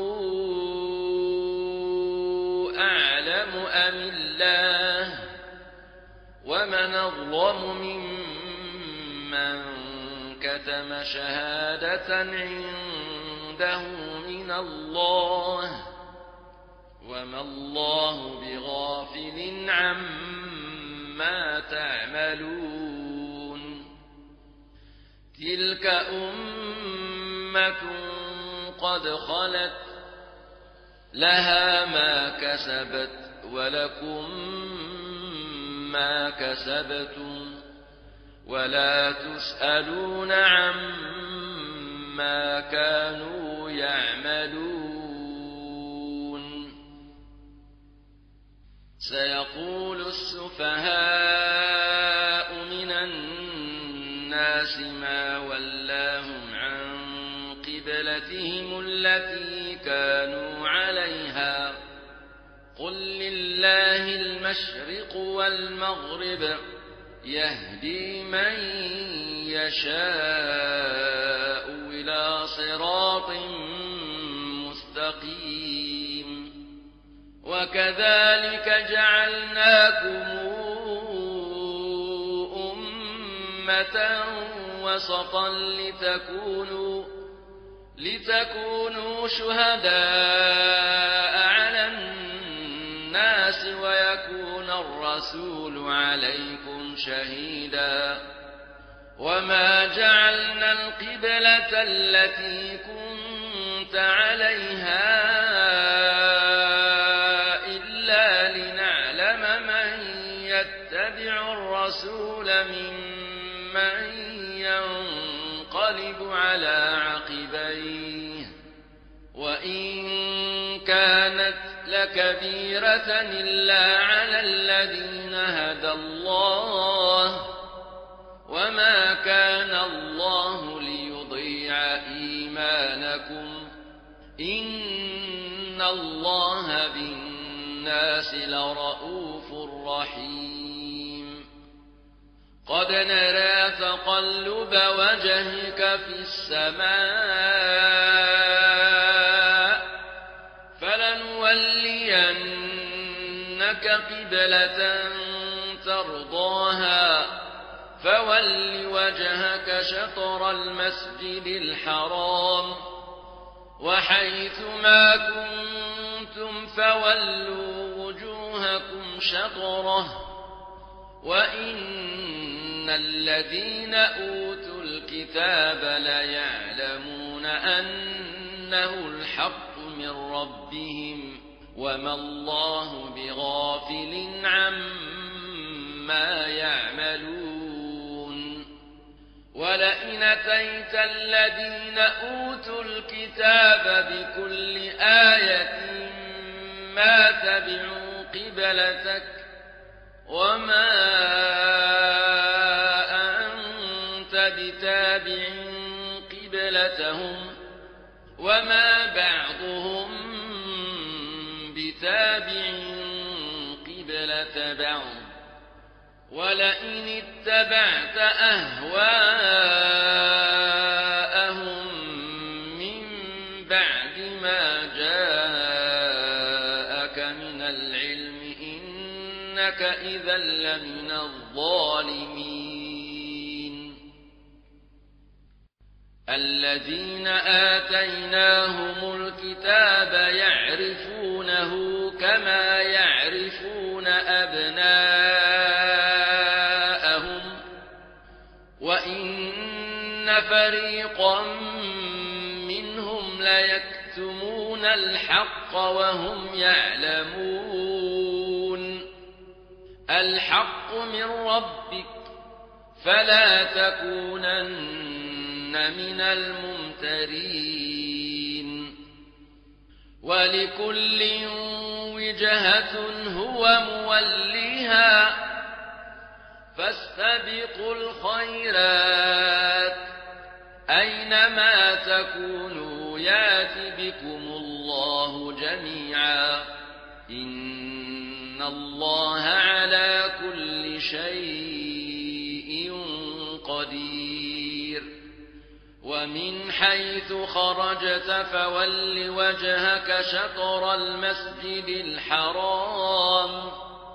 أعلم أم الله ومن أظلم ممن كتم شهادة عنده من الله وما الله بغافل عما تعملون تلك أمة قد خلت لها ما كسبت ولكم ما كسبتم ولا تسألون عما كانوا يعملون سيقول السفهاء من الناس ما ولاهم عن قبلتهم التي كانوا عليها قل لله المشرق والمغرب يهدي من يشاء إلى صراط مستقيم وكذلك جعلناكم أمة وسطا لتكونوا لتكونوا شهداء على الناس ويكون الرسول عليكم شهيدا وما جعلنا القبلة التي كنت عليها إلا لنعلم من يتبع الرسول ممن ينقلب على عقبيه وإن كانت لكبيرة إلا على الذين هدى الله وما كان الله ليضيع إيمانكم إن الله بالناس لرؤوف رحيم قد نرى تقلب وجهك في السماء فلنولينك قبلة ترضاها فول وجهك شطر المسجد الحرام وحيث ما كنتم فولوا وجوهكم شطره وإن الذين أوتوا الكتاب ليعلمون أنه الحق من ربهم وما الله بغافل عما يعملون ولئن أتيت الذين أوتوا الكتاب بكل آية ما تبعوا قبلتك وما أنت بتابع قبلتهم وما بعضهم بتابع قبلة بعض ولئن اتبعت أهواءهم من بعد ما جاءك من العلم إنك إذا لمن الظالمين الذين آتيناهم الكتاب يعرفونه كما يعرفون أبناءهم وإن فريقا منهم ليكتمون الحق وهم يعلمون الحق من ربك فلا تكونن من الممترين ولكل وجهة هو موليها فاستبقوا الخيرات أينما تكونوا يات بكم الله جميعا إن الله على كل شيء قدير ومن حيث خرجت فول وجهك شطر المسجد الحرام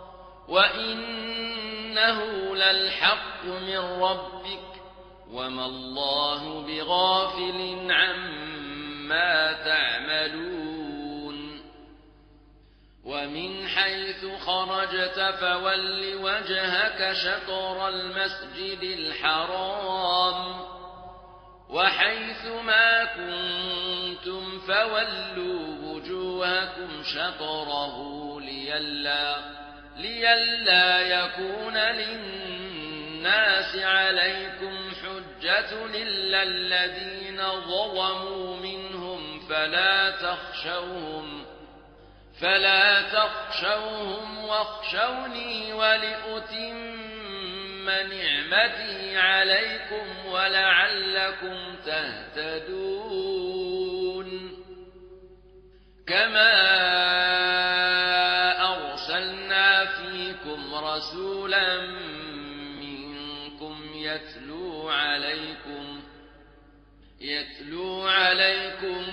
وإنه للحق من ربك وما الله بغافل عما تعملون ومن حيث خرجت فول وجهك شطر المسجد الحرام وحيث ما كنتم فولوا وجوهكم شطره لئلا لئلا يكون للناس عليكم حجة إلا الذين ظلموا منهم فلا تخشوهم فلا تخشوهم واخشوني ولأتم نعمتي عليكم ولعلكم تهتدون كما أرسلنا فيكم رسولا منكم يتلو عليكم يتلو عليكم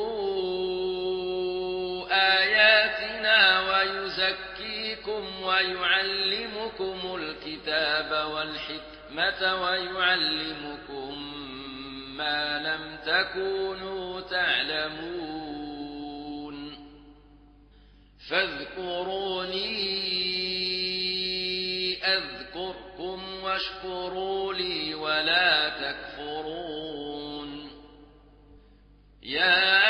آياتنا ويزكيكم ويعلمكم الكتاب والحكمة ويعلمكم ما لم تكونوا تعلمون فاذكروني أذكركم واشكروا لي ولا تكفرون يا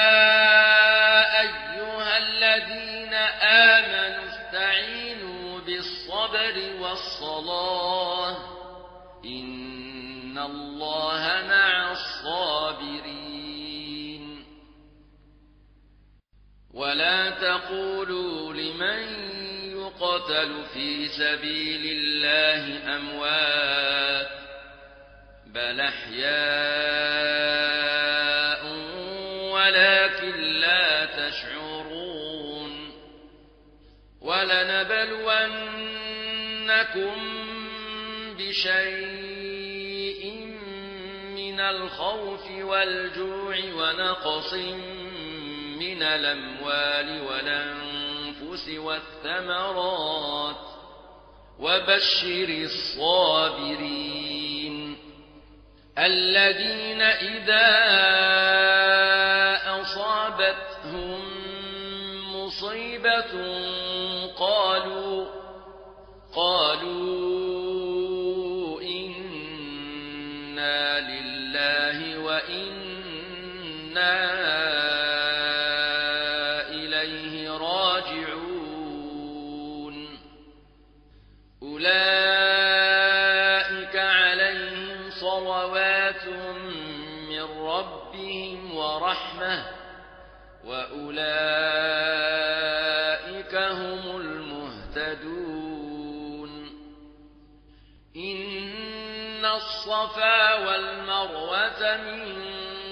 أيها الذين آمنوا استعينوا بالصبر والصلاة إن الله مع الصابرين ولا تقولوا لمن يقتل في سبيل الله أموات بل أحياء ولكن لا تشعرون ولنبلونكم بشيء من الخوف والجوع ونقص من الأموال والأنفس والثمرات وبشر الصابرين الذين إذا أصابتهم مصيبة قالوا قالوا إنا لله وإنا إليه راجعون أولئك عليهم صلوات من ربهم ورحمة وأولئك هم المهتدون إن الصفا والمروة من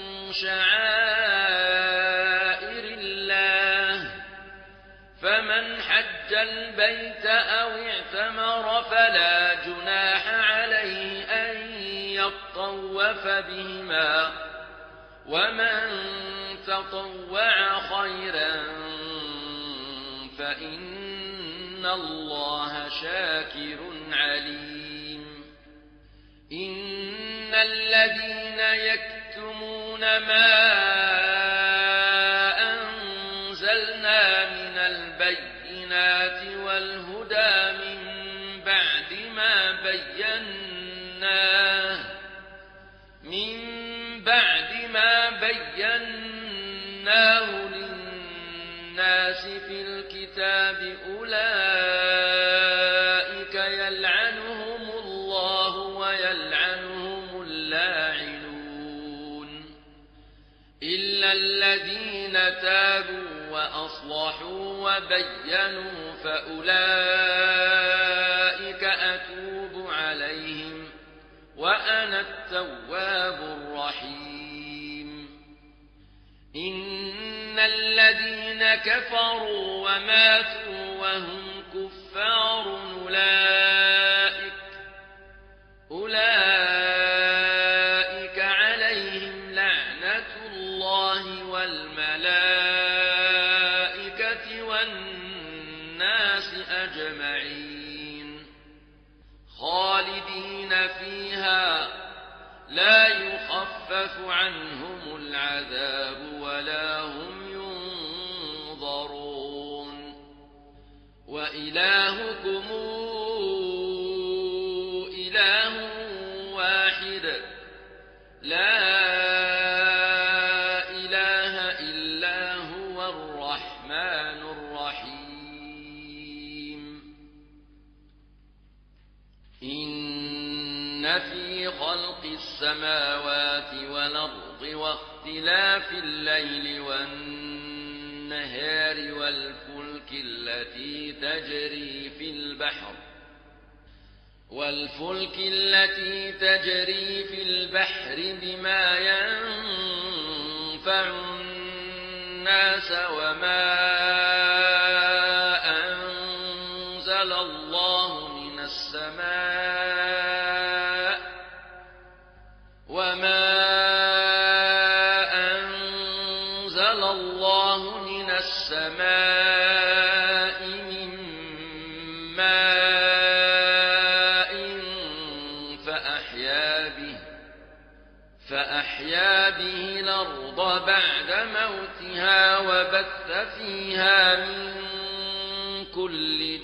شعائر الله فمن حج البيت أو اعتمر فلا جناح عليه أن يطوف بهما ومن تطوع خيرا فإن الله شاكر عليم إن الذين يكتمون ما أنزلنا من البينات والهدى من بعد ما بيناه من بعد ما بيناه للناس في الكتاب أولئك يلعنهم الله ويلعنهم اللاعنون إلا الذين تابوا وأصلحوا وبينوا فأولئك أتوب عليهم وأنا التواب الرحيم إن الذين كفروا وماتوا وهم كفار أولئك أولئك عليهم لعنة الله والملائكة والناس أجمعين خالدين فيها لا يخفف عنهم العذاب ولا هم ينظرون وإلهكم إله واحد لا إله إلا هو الرحمن الرحيم إن في خلق السماوات والأرض واختلاف الليل والنهار والفلك التي تجري في البحر والفلك التي تجري في البحر بما ينفع الناس وما أنزل الله من السماء وما أنزل الله من السماء من ماء فأحيا به فأحيا به الأرض بعد موتها وبث فيها من كل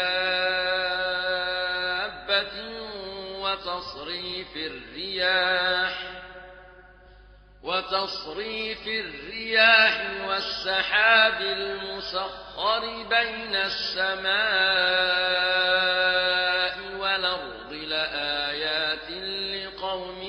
دابة وتصريف الرياح وتصريف الرياح والسحاب المسخر بين السماء والأرض لآيات لقوم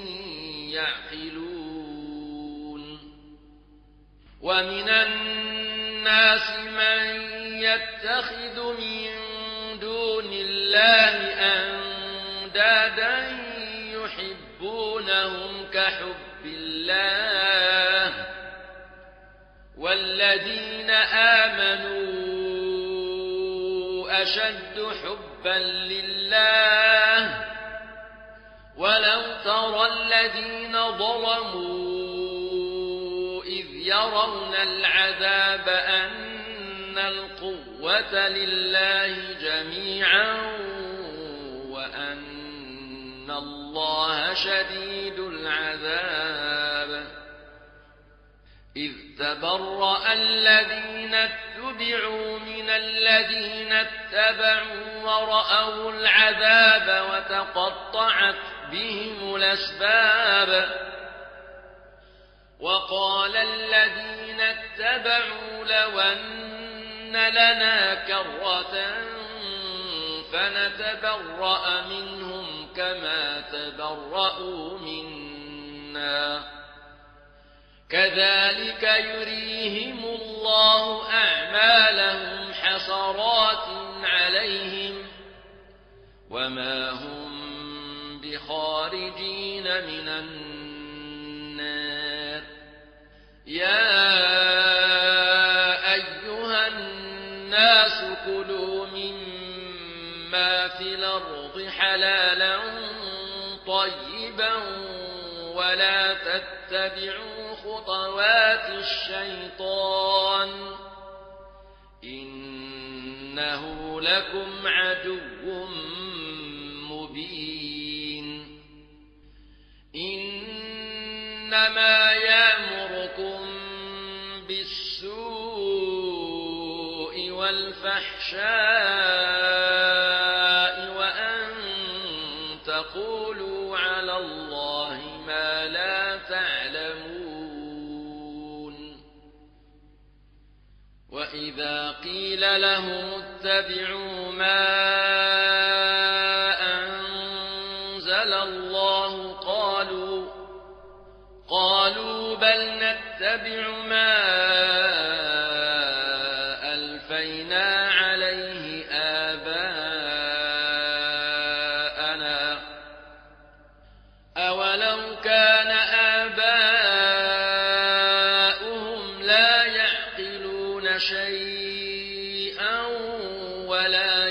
يعقلون ومن الناس من يتخذ من دون الله أندادا يحبونهم كحب الله والذين آمنوا أشد حبا لله ولو ترى الذين ظلموا إذ يرون العذاب أن القوة لله جميعا وأن الله شديد العذاب إذ تبرأ الذين اتبعوا من الذين اتبعوا ورأوا العذاب وتقطعت بهم الأسباب وقال الذين اتبعوا لو أن لنا كرة فنتبرأ منهم كما تبرؤوا منا كذلك يريهم الله أعمالهم حسرات عليهم وما هم بخارجين من النار يا أيها الناس كلوا مما في الأرض حلالا طيبا ولا تتبعوا خطوات الشيطان إنه لكم عدو مبين إنما يأمركم بالسوء والفحشاء وأن تقولوا على الله ما لا تعلمون وإذا قيل لهم اتبعوا ما أنزل الله قالوا قالوا بل نتبع ما ألفينا عليه آباءنا أولو كان آباؤهم لا يعقلون شيئا ولا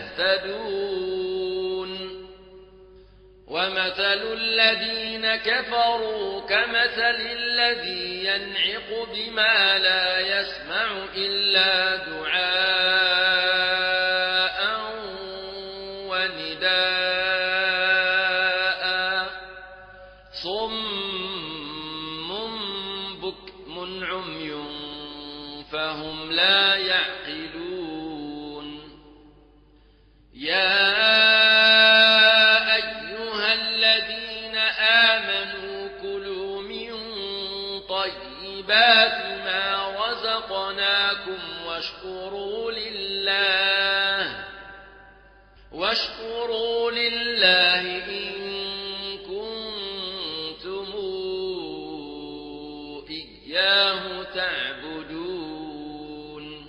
يهتدون ومثل الذين كفروا كمثل الذي ينعق بما لا يسمع إلا دعاء ونداء صم بكم عمي فهم لا يعقلون يا ما رزقناكم واشكروا لله واشكروا لله إن كنتم إياه تعبدون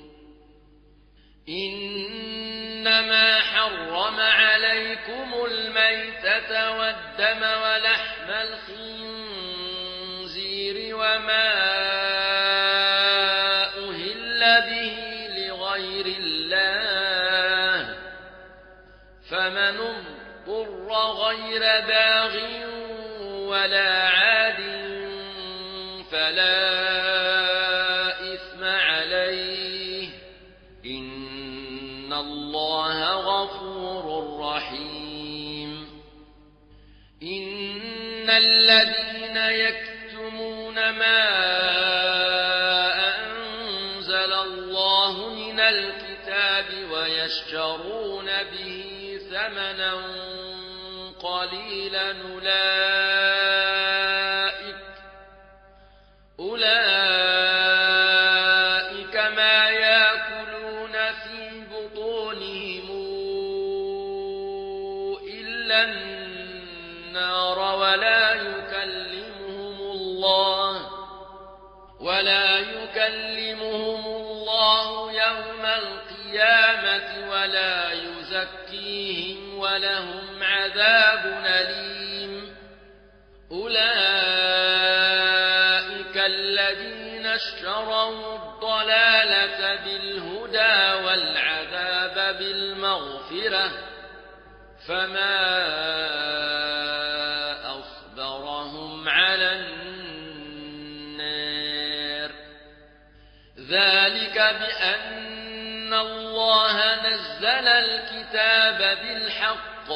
إنما حرم عليكم الميتة والدم ولحم الخنزير وما فمن اضطر غير باغ ولا عاد فلا إثم عليه إن الله غفور رحيم إن الذين يكتمون ما أنزل الله من الكتاب ويشترون به ثمنا قليلا أولئك أولئك ما يأكلون في بطونهم إلا النار ولا يكلمهم الله ولا يكلمهم الله يوم القيامة ولا يزكيهم ولهم عذاب أليم أولئك الذين اشتروا الضلالة بالهدى والعذاب بالمغفرة فما أصبرهم على النار ذلك بأن الله نزل الكتاب بالحق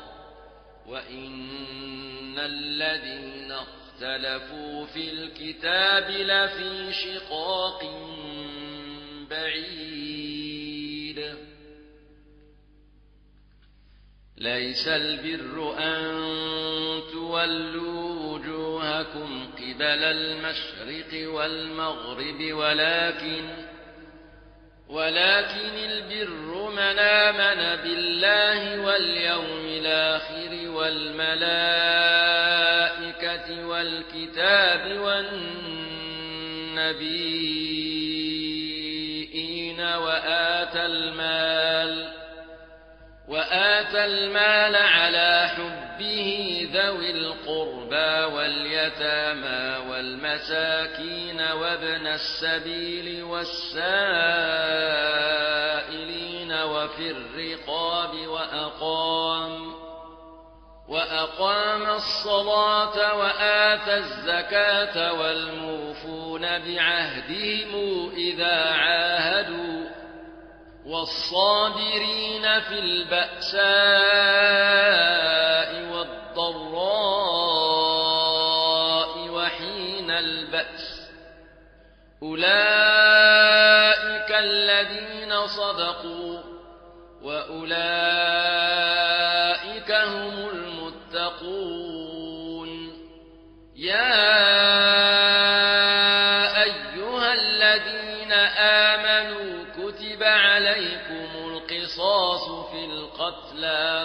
وإن الذين اختلفوا في الكتاب لفي شقاق بعيد ليس البر أن تولوا وجوهكم قبل المشرق والمغرب ولكن ولكن البر من آمن بالله واليوم الآخر والملائكة والكتاب والنبيين وآتى المال وآتى المال على حبه ذوي القربى واليتامى والمساكين وابن السبيل والسائلين وفي الرقاب وأقام وأقام الصلاة وآتى الزكاة والموفون بعهدهم إذا عاهدوا والصابرين في البأساء والضراء وحين البأس أولئك الذين صدقوا وأولئك هم المتقون يا أيها الذين آمنوا كتب عليكم القصاص في القتلى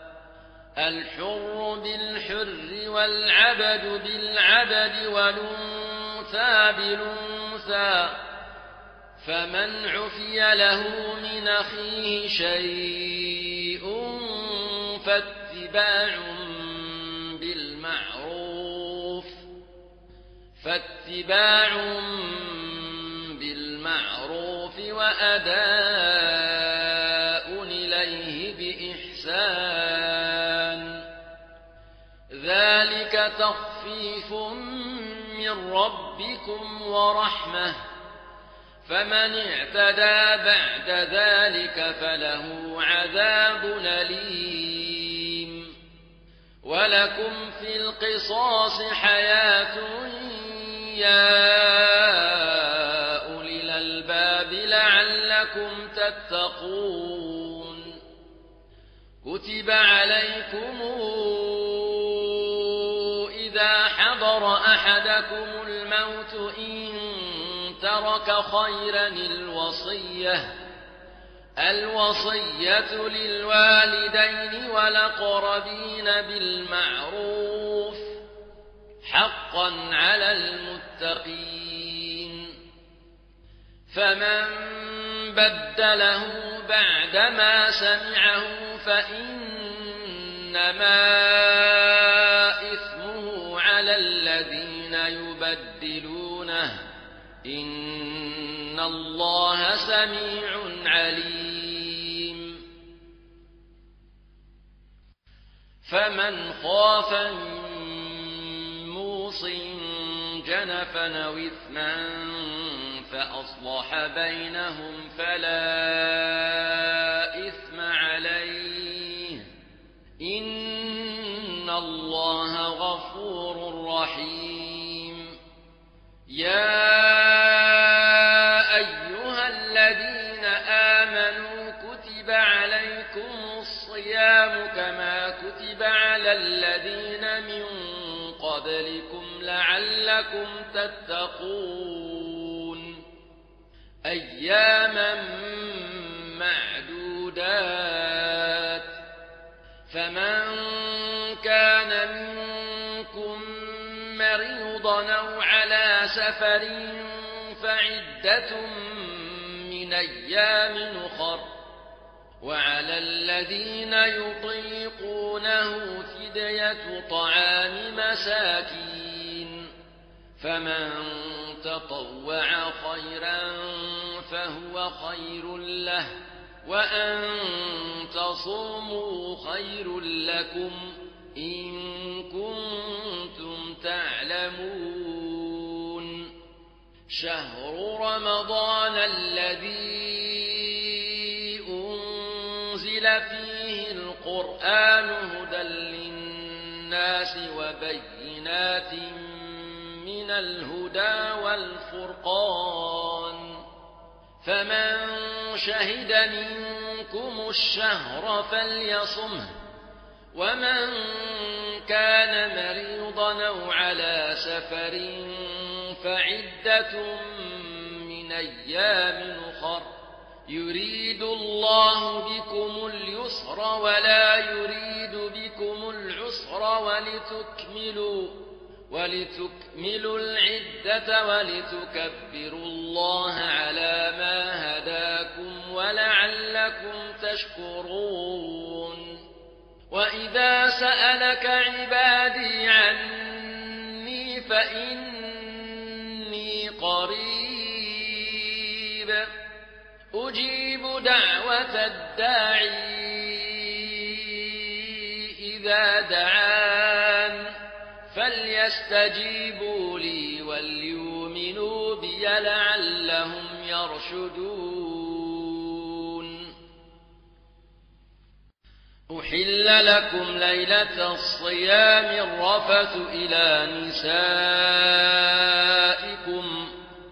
الحر بالحر والعبد بالعبد والأنثى بالأنثى فمن عفي له من أخيه شيء فاتباع بالمعروف فاتباع بالمعروف وأداء إليه بإحسان ذلك تخفيف من ربكم ورحمة فمن اعتدى بعد ذلك فله عذاب أليم ولكم في القصاص حياة يا أولي الألباب لعلكم تتقون كتب عليكم إذا حضر أحدكم الموت إن ترك خيرا الوصية الوصية للوالدين والأقربين بالمعروف حقا على المتقين فمن بدله بعدما سمعه فإنما إثمه على الذين يبدلونه إن الله سميع عليم فمن خاف من موص جنفا أو إثما فأصلح بينهم فلا إثم عليه إن الله غفور رحيم يا أيها الذين آمنوا كتب عليكم الصيام كما كتب على الذين من قبلكم لعلكم تتقون أياما معدودات فمن كان منكم مريضا أو على سفر فعدة من أيام أخر وعلى الذين يطيقونه فدية طعام مساكين فمن تطوع خيرا فهو خير له وأن تصوموا خير لكم إن كنتم تعلمون شهر رمضان الذي أنزل فيه القرآن هدى للناس وبينات من الهدى والفرقان فمن شهد منكم الشهر فليصمه ومن كان مريضا أو على سفر فعدة من أيام أخر يريد الله بكم اليسر ولا يريد بكم العسر ولتكملوا ولتكملوا العدة ولتكبروا الله على ما هداكم ولعلكم تشكرون وإذا سألك عبادي عني فإني قريب أجيب دعوة الداعي إذا دعان فليستجيبوا لي وليؤمنوا بي لعلهم يرشدون أحل لكم ليلة الصيام الرفث إلى نسائكم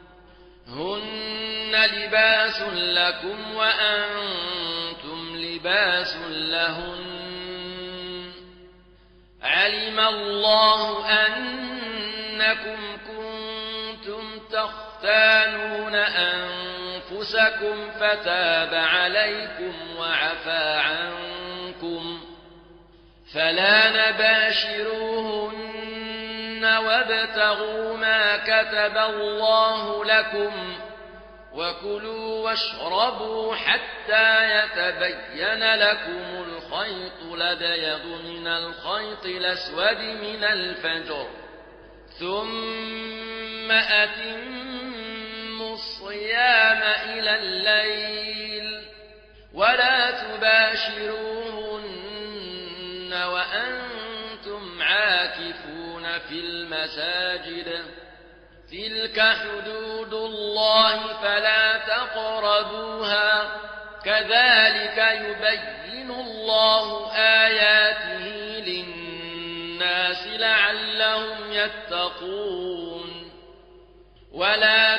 هن لباس لكم وأنتم لباس لهن علم الله أنكم كنتم تختانون أنفسكم فتاب عليكم وعفى عنكم فلا نباشروهن وابتغوا ما كتب الله لكم وكلوا واشربوا حتى يتبين لكم الخيط الأبيض من الخيط الأسود من الفجر ثم أتموا الصيام إلى الليل ولا تباشروهن وأنتم عاكفون في المساجد تلك حدود الله فلا تقربوها كذلك يبين الله آياته للناس لعلهم يتقون ولا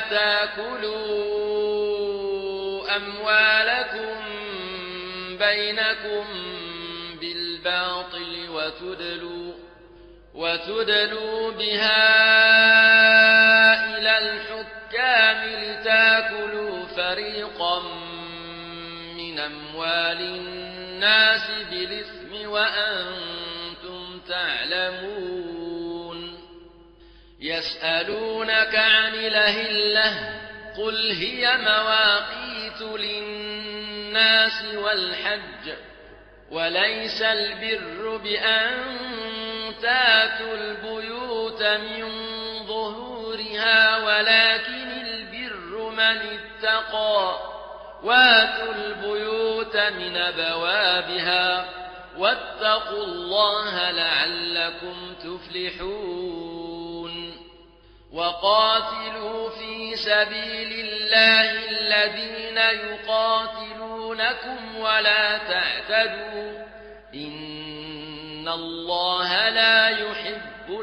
تاكلوا أموالكم بينكم بالباطل وتدلوا وتدلوا بها إلى الحكام لتاكلوا فريقا من أموال الناس بالإثم وأنتم تعلمون يسألونك عن الأهلة قل هي مواقيت للناس والحج وليس البر بأن تاتوا البيوت من ظهورها ولكن البر من اتقى واتوا البيوت من أبوابها واتقوا الله لعلكم تفلحون وقاتلوا في سبيل الله الذين يقاتلونكم ولا تعتدوا إن الله لا يحب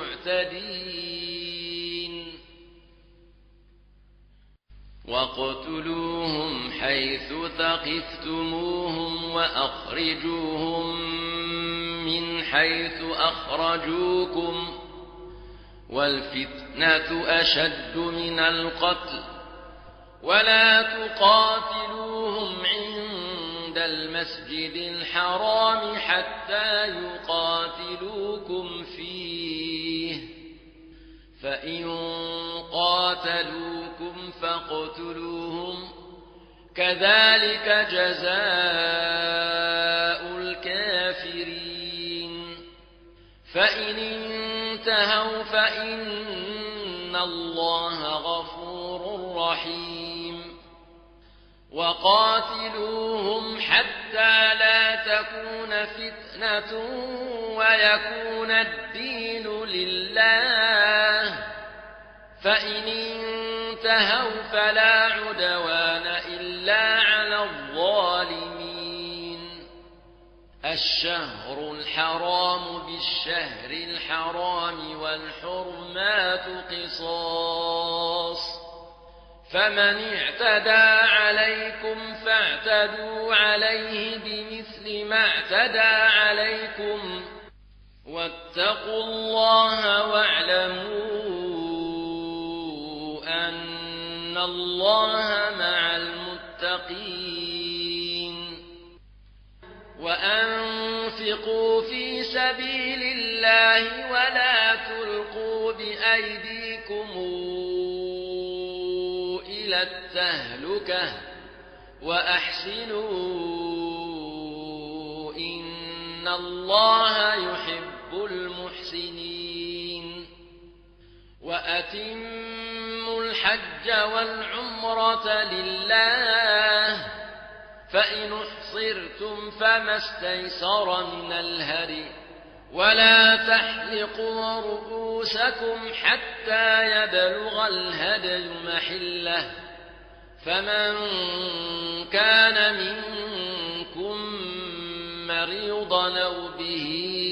المعتدين واقتلوهم حيث ثقفتموهم وأخرجوهم من حيث أخرجوكم والفتنة أشد من القتل ولا تقاتلوهم عند المسجد الحرام حتى يقاتلوكم فيه فإن قاتلوكم فاقتلوهم كذلك جزاء الكافرين فإن انتهوا فإن الله غفور رحيم وقاتلوهم حتى لا تكون فتنة ويكون الدين لله فإن انتهوا فلا عدوان إلا على الظالمين الشهر الحرام بالشهر الحرام والحرمات قصاص فمن اعتدى عليكم فاعتدوا عليه بمثل ما اعتدى عليكم واتقوا الله واعلموا أن الله مع المتقين وأنفقوا في سبيل الله ولا تلقوا بأيديكم إلى التهلكة وأحسنوا إن الله يحب المحسنين وأتموا الحج والعمرة لله فإن احصرتم فما استيسر من الهدي ولا تحلقوا رؤوسكم حتى يبلغ الهدي محله فمن كان منكم مريضا أو به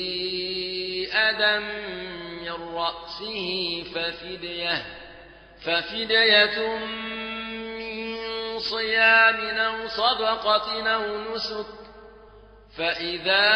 أذى من رأسه ففدية ففدية من صيام أو صدقة أو نسك فإذا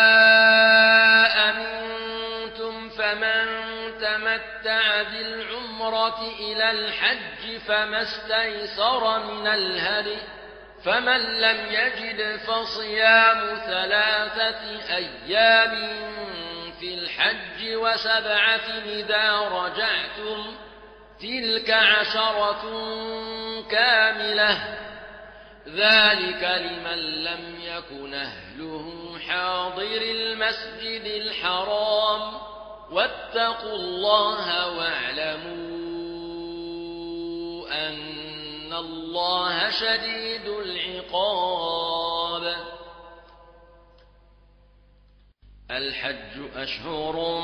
أمنتم فمن تمتع بالعمرة إلى الحج فما استيسر من الهدي فمن لم يجد فصيام ثلاثة أيام في الحج وسبعة إذا رجعتم تلك عشرة كاملة ذلك لمن لم يكن أهله حاضر المسجد الحرام واتقوا الله واعلموا أن الله شديد العقاب. الحج أشهر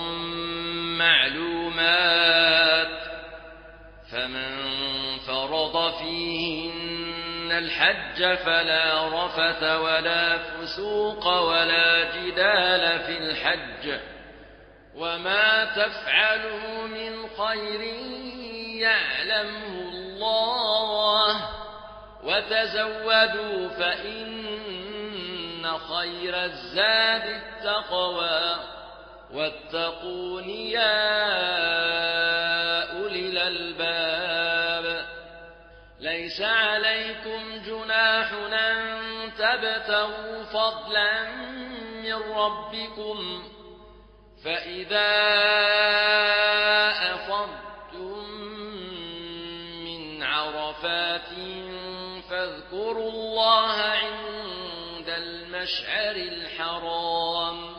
معلومات فمن فرض فيهن الحج فلا رفث ولا فسوق ولا جدال في الحج وما تفعلوا من خير يعلمه الله وتزودوا فإن خير الزاد التقوى واتقون يا أولي الألباب. ليس عليكم جناح أن تبتغوا فضلا من ربكم فإذا أفضتم من عرفات فاذكروا الله عند المشعر الحرام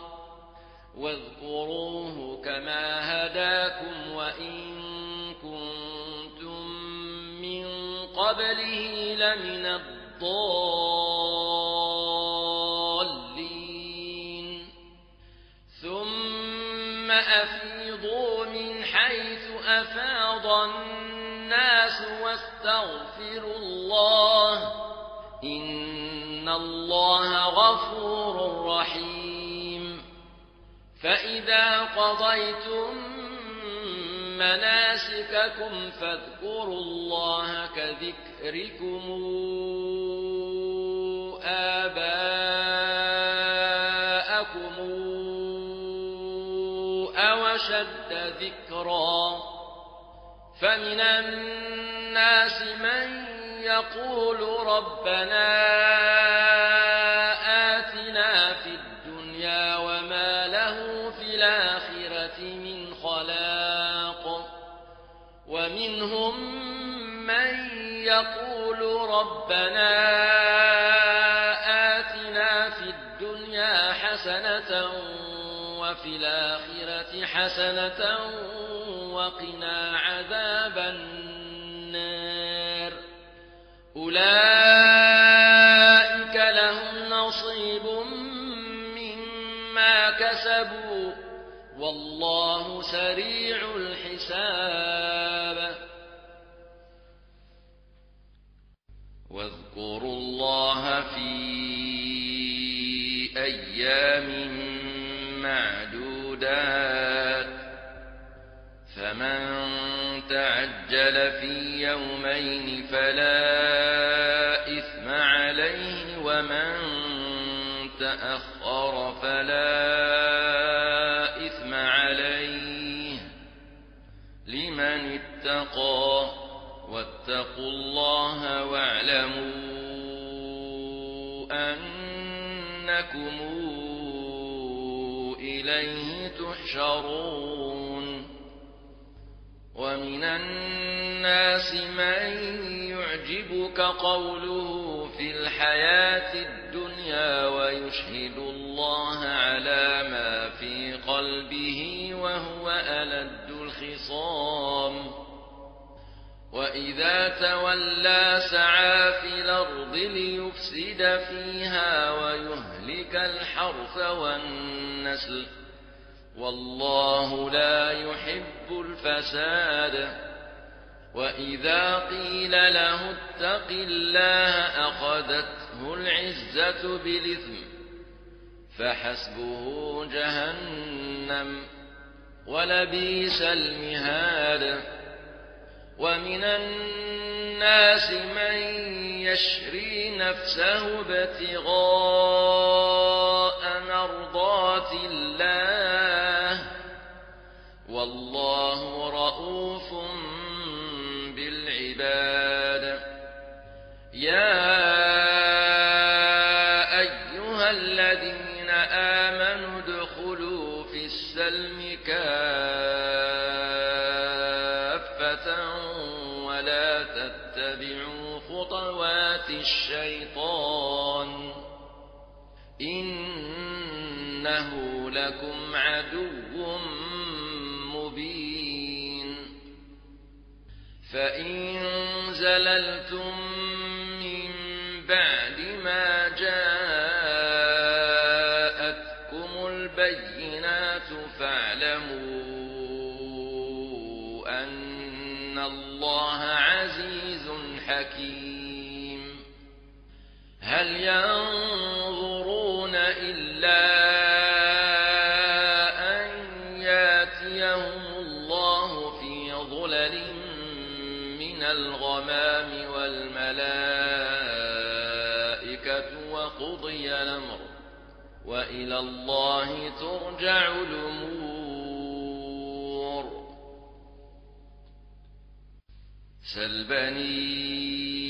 واذكروه كما هداكم وإن كنتم من قبله لمن الضالين. ثم أفيضوا من حيث أفاض الناس واستغفروا الله إن الله غفور رحيم. فإذا قضيتم مناسككم فاذكروا الله كذكركم آباءكم أو أشد ذكرا فمن الناس من يقول ربنا آتنا في الدنيا وما له في الآخرة من خلاق ومنهم من يقول ربنا آتنا في الدنيا حسنة وفي الآخرة حسنة وقنا عذاب النار. أولئك لهم نصيب مما كسبوا والله سريع الحساب. واذكروا الله في أيام معدودات فمن تعجل في يومين فلا إثم عليه ومن تأخر فلا إثم عليه لمن اتقى واتقوا الله واعلموا أنكم يحشرون ومن الناس من يعجبك قوله في الحياة الدنيا ويشهد الله على ما في قلبه وهو ألد الخصام وإذا تولى سعى في الأرض ليفسد فيها ويهلك الحرث والنسل والله لا يحب الفساد وإذا قيل له اتق الله أخذته العزة بالإثم فحسبه جهنم ولبئس المهاد ومن الناس من يشري نفسه ابتغاء مرضات الله والله رؤوف بالعباد يا أيها الذين آمنوا ادخلوا في السلم كافة ولا تتبعوا خطوات الشيطان إنه لكم عدو مبين فإن زللتم من بعد ما جاءتكم البينات فاعلموا أن الله عزيز حكيم هل ينظرون إلا أن ياتيهم الله في ظلل من الغمام والملائكة وقضي الأمر وإلى الله ترجع الأمور سل بني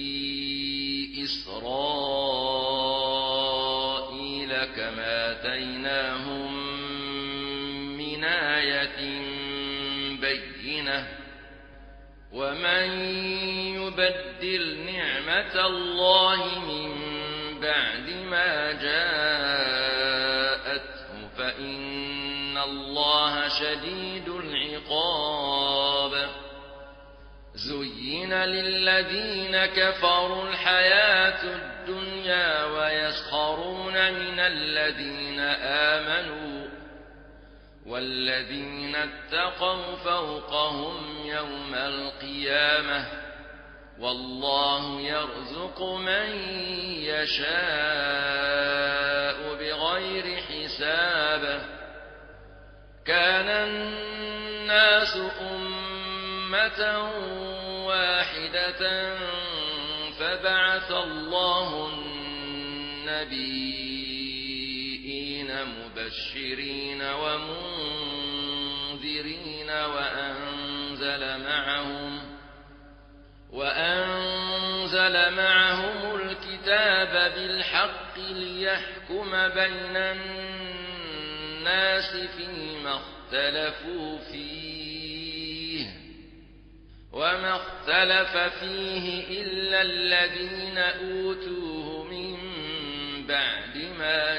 إسرائيل كما آتيناهم من آية بينة ومن يبدل نعمة الله من بعد ما جاءته فإن الله شديد العقاب زين للذين كفروا الحياة الدنيا ويسخرون من الذين آمنوا والذين اتقوا فوقهم يوم القيامة والله يرزق من يشاء بغير حساب كان الناس أمة واحدة فبعث الله النبيين مبشرين ومنذرين وأنزل معهم وأنزل معهم الكتاب بالحق ليحكم بين الناس فيما اختلفوا فيه وما اختلف فيه إلا الذين أوتوه من بعد ما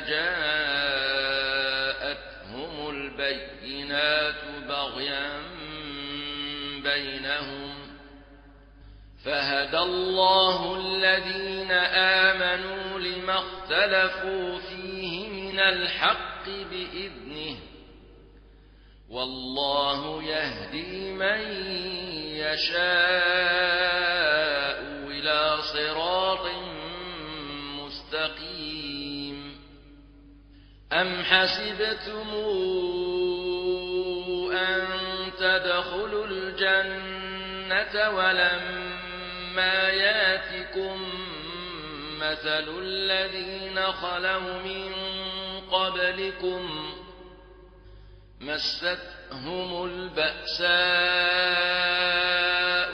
جاءتهم البينات بغيا بينهم فهدى الله الذين آمنوا لما اختلفوا فيه من الحق بإذنه والله يهدي من يشاء إلى صراط مستقيم أم حسبتم أن تدخلوا الجنة ولما ياتكم مثل الذين خلوا من قبلكم مستهم البأساء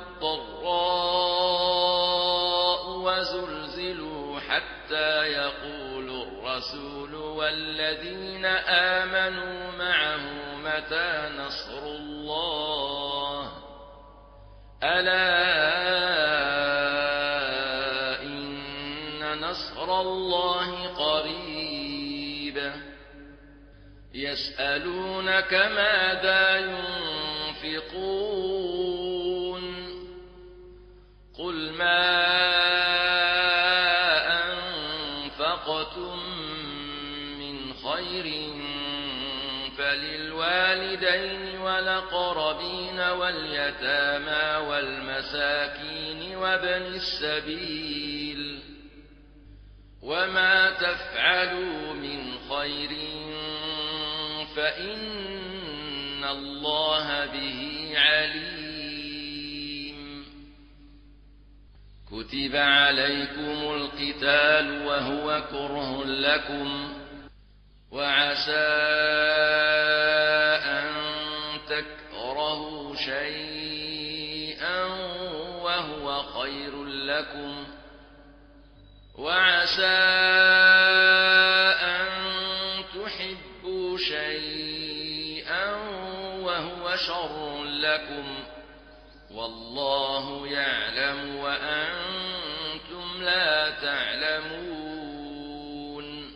والضراء وزلزلوا حتى يقول الرسول والذين آمنوا معه متى نصر الله ألا إن نصر الله قريب يسألونك ماذا ينفقون قل ما أنفقتم من خير فللوالدين والأقربين واليتامى والمساكين وابن السبيل وما تفعلوا من خير فإن الله به عليم كتب عليكم القتال وهو كره لكم وعسى أن تكرهوا شيئا وهو خير لكم وعسى أن تحبوا شيئا وهو شر لكم والله يعلم وأنتم لا تعلمون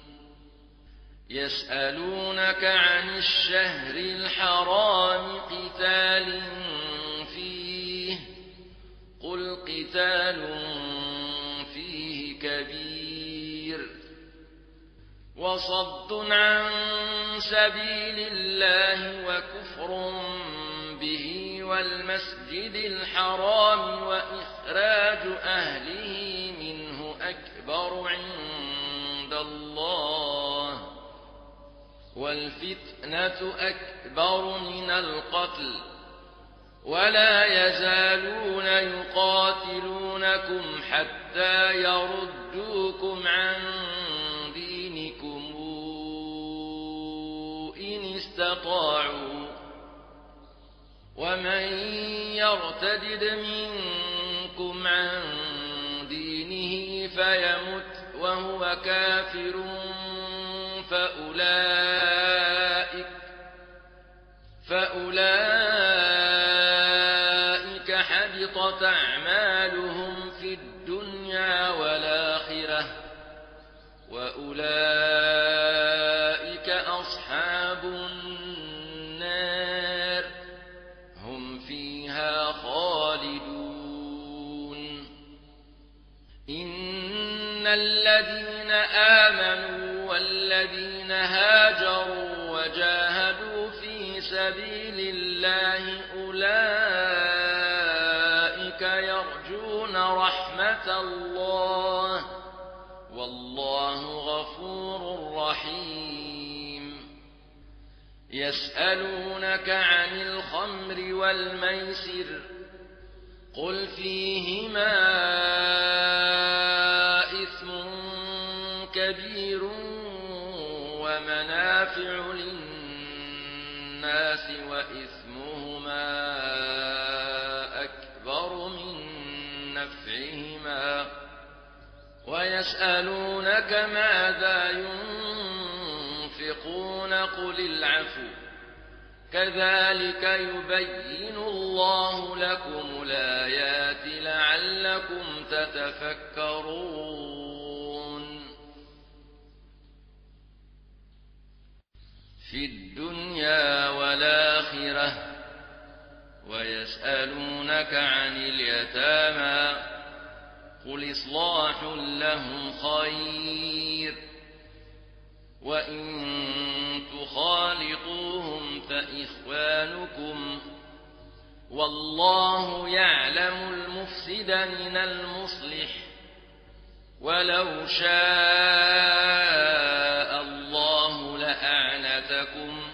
يسألونك عن الشهر الحرام قتال فيه قل قتال فيه كبير وصد عن سبيل الله وكفر به والمسجد الحرام وإخراج أهله منه أكبر عند الله والفتنة أكبر من القتل ولا يزالون يقاتلونكم حتى يردوكم عن دينكم إن استطاعوا ومن يرتد منكم عن دينه فيمت وهو كافر فأولئك فأولئك حبطت أعمالهم في الدنيا والآخرة وأولئك أصحاب النار هم فيها خالدون إن الذين آمنوا والذين هاجروا وجاهدوا في سبيل الله أولئك يرجون رحمة الله والله غفور رحيم يسألونك عن الخمر والميسر قل فيهما إثم كبير ومنافع للناس وإثمهما أكبر من نفعهما ويسألونك ماذا ينفقون قل العفو كذلك يبين الله لكم الآيات لعلكم تتفكرون في الدنيا والآخرة ويسألونك عن اليتامى قل إصلاح لهم خير وإن تخالطوهم فإخوانكم والله يعلم المفسد من المصلح ولو شاء الله لأعنتكم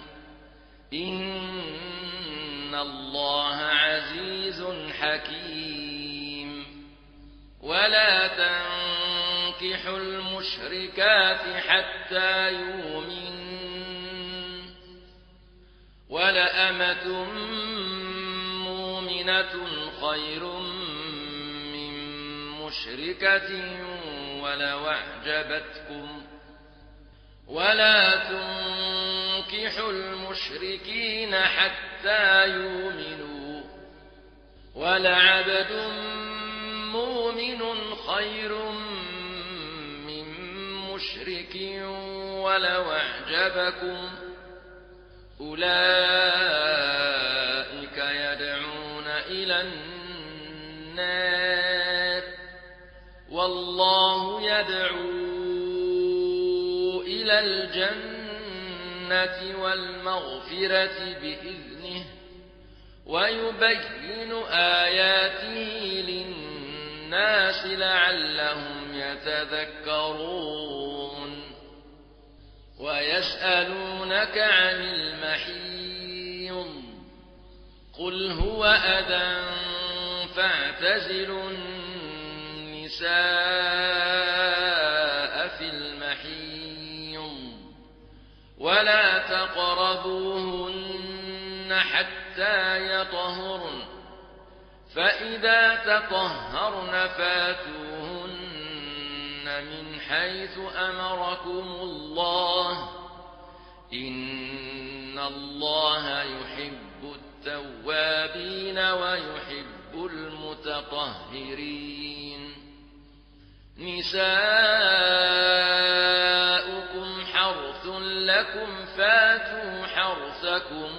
إن الله عزيز حكيم ولا تنكحوا المشركات حتى يؤمنوا ولأمة مؤمنة خير من مشركة ولو أعجبتكم ولا تنكحوا المشركين حتى يؤمنوا ولعبد مؤمن خير من مشرك ولو أعجبكم أولئك يدعون إلى النار والله يدعو إلى الجنة والمغفرة بإذنه ويبين آياته للناس لعلهم يتذكرون ويسألونك عن المحيض قل هو أذى فاعتزلوا النساء في المحيض ولا تقربوهن حتى يطهرن فإذا تطهرن فاتوهن من حيث أمركم الله إن الله يحب التوابين ويحب المتطهرين نساؤكم حرث لكم فاتوا حرثكم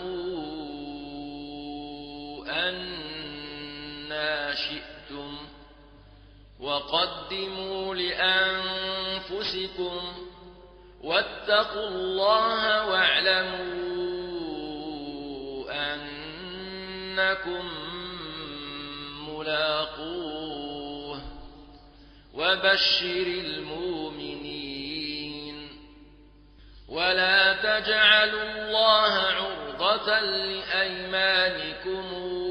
أنى شئتم وقدموا لأنفسكم واتقوا الله واعلموا أنكم ملاقوه وبشر المؤمنين ولا تجعلوا الله عرضة لأيمانكم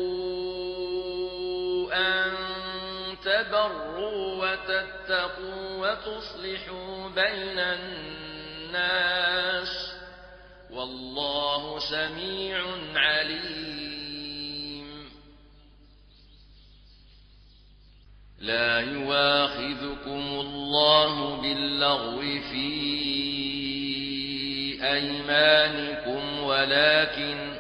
أن تبروا وتتقوا وتصلحوا بين الناس والله سميع عليم لا يواخذكم الله باللغو في أيمانكم ولكن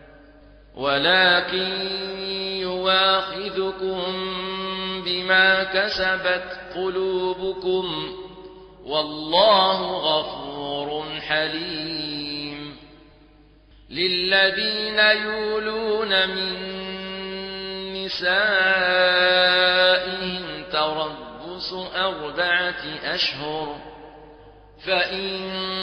ولكن يواخذكم بما كسبت قلوبكم والله غفور حليم للذين يولون من نسائهم تربص أربعة أشهر فإن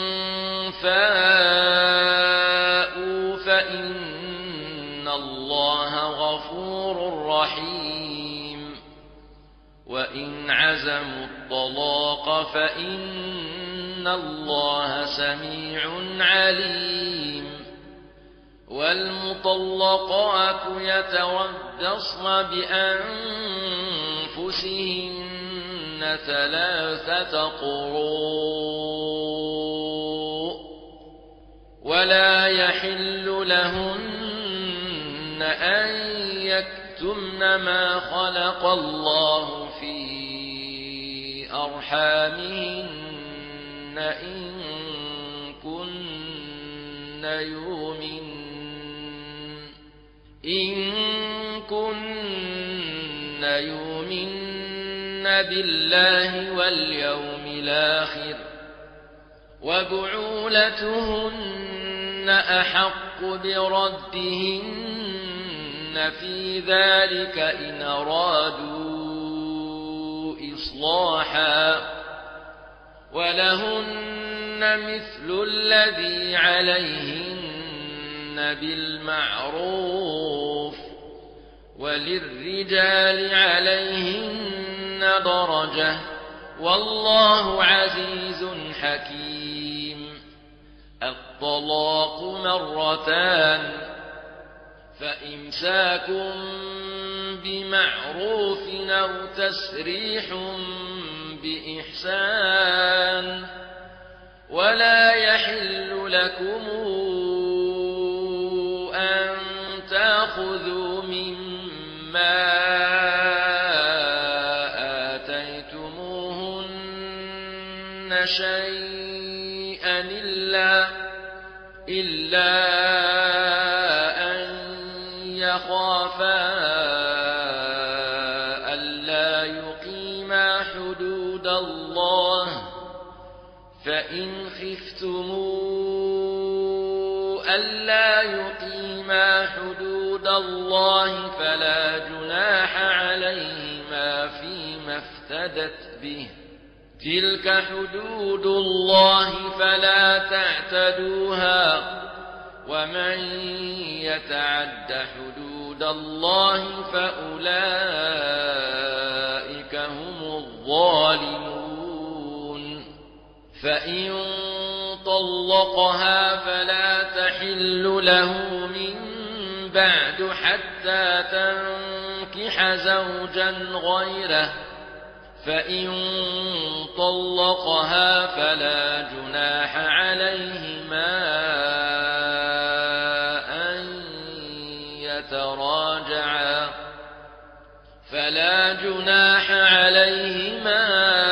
فاءوا فإن الله غفور رحيم وإن عزموا الطلاق فإن الله سميع عليم والمطلقات يتربصن بأنفسهن ثلاثة قروء ولا يحل لهن أن يكتمن ما خلق الله في أرحامهن إن كن يؤمن إن كن يؤمن بالله واليوم الآخر وبعولتهن أحق بردهن في ذلك إن أرادوا إصلاحا ولهن مثل الذي عليهن بالمعروف وللرجال عليهن درجة والله عزيز حكيم الطلاق مرتان فإمساك بمعروف أو تسريح بإحسان ولا يحل لكم أن تأخذوا مما آتيتموهن شيئا إلا يخافا ألا يقيما حدود الله فإن خفتموا ألا يقيما حدود الله فلا جناح عليهما فيما افتدت به تلك حدود الله فلا تعتدوها ومن يتعد حدود الله فأولئك هم الظالمون فإن طلقها فلا تحل له من بعد حتى تنكح زوجا غيره فإن طلقها فلا جناح عليهما أن يتراجعا فلا جناح عليهما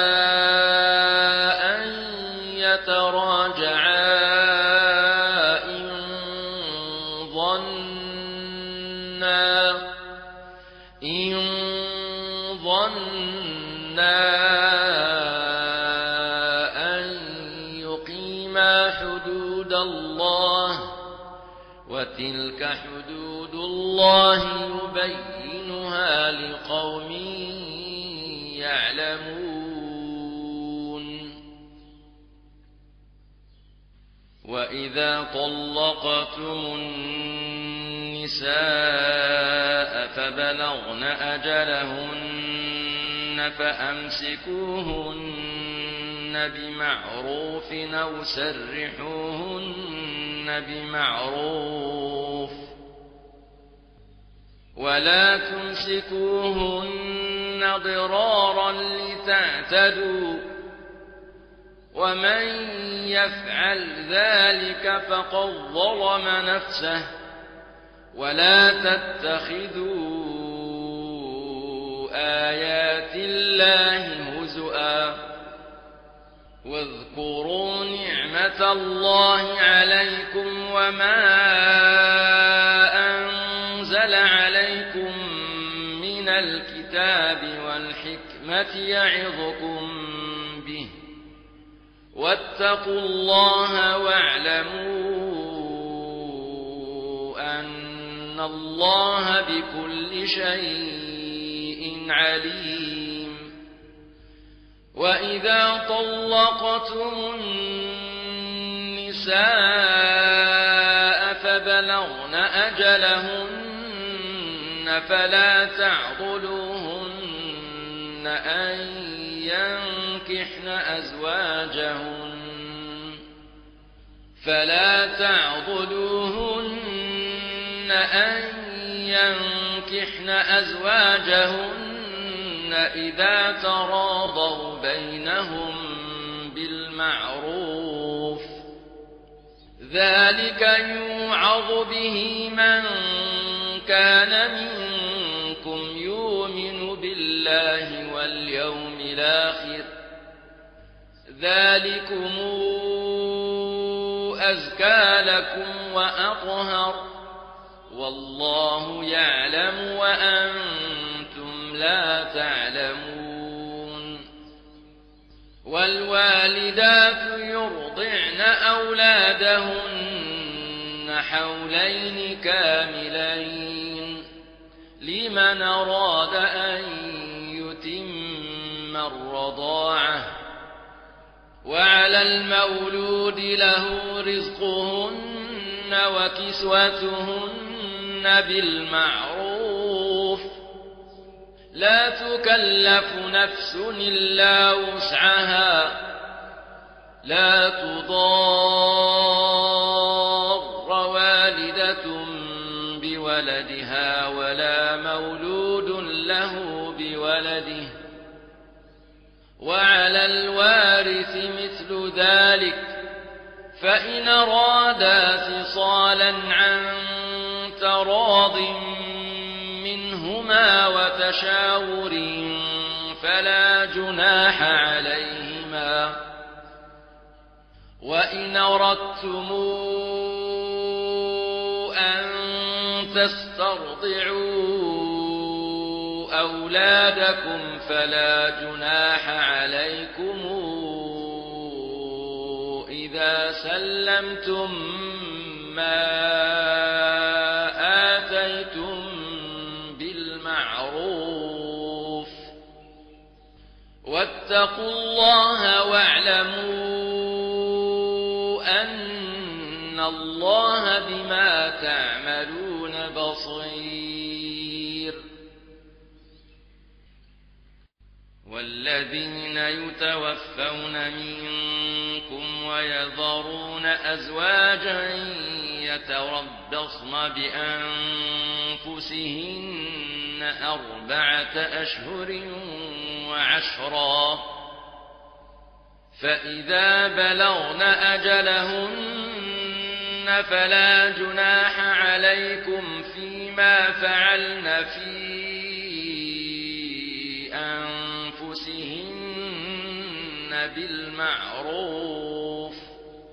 أن يتراجعا إن ظنا إن ظنا أن يقيما حدود الله وتلك حدود الله يبينها لقوم يعلمون وإذا طلقتم النساء فبلغن أجلهن فأمسكوهن بمعروف أو سرحوهن بمعروف ولا تمسكوهن ضرارا لتعتدوا ومن يفعل ذلك فقد ظلم نفسه ولا تتخذوا آيات الله هزؤا واذكروا نعمة الله عليكم وما أنزل عليكم من الكتاب والحكمة يعظكم به واتقوا الله واعلموا أن الله بكل شيء عليم وإذا طلقتم النساء فبلغن أجلهن فلا تعضلوهن أن ينكحن أزواجهن فلا تعضلوهن أن ينكحن أزواجهن إذا تراضوا بينهم بالمعروف ذلك يوعظ به من كان منكم يؤمن بالله واليوم الآخر ذلكم أزكى لكم وأطهر والله يعلم وأنتم لا تعلمون والوالدات يرضعن أولادهن حولين كاملين لمن أراد أن يتم الرضاعة وعلى المولود له رزقهن وكسوتهن بالمعروف لا تكلف نفس إلا وسعها لا تضار والدة بولدها ولا مولود له بولده وعلى الوارث مثل ذلك فإن أرادا فصالا عن تراض منهما وتشاور فلا جناح عليهما وإن أردتم أن تسترضعوا أولادكم فلا جناح عليكم إذا سلمتم ما آتيتم بالمعروف واتقوا الله واعلموا أن الله بما تعملون بصير. والذين يتوفون منكم ويذرون أزواجا يتربصن بأنفسهن أربعة أشهر وعشرا فإذا بلغن أجلهن فلا جناح عليكم فيما فعلن في أنفسهن بالمعروف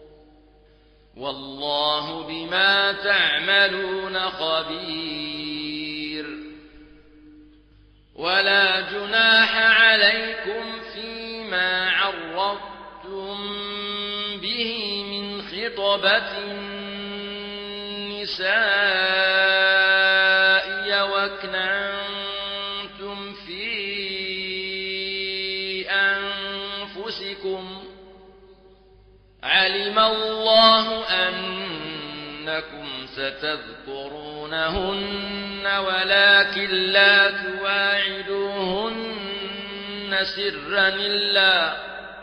والله بما تعملون خبير. ولا جناح عليكم فيما عرضتم به من خطبة النساء وأكننتم في أنفسكم علم الله أنكم ستذكرونهن ولكن لا تواعدوهن سرا إلا,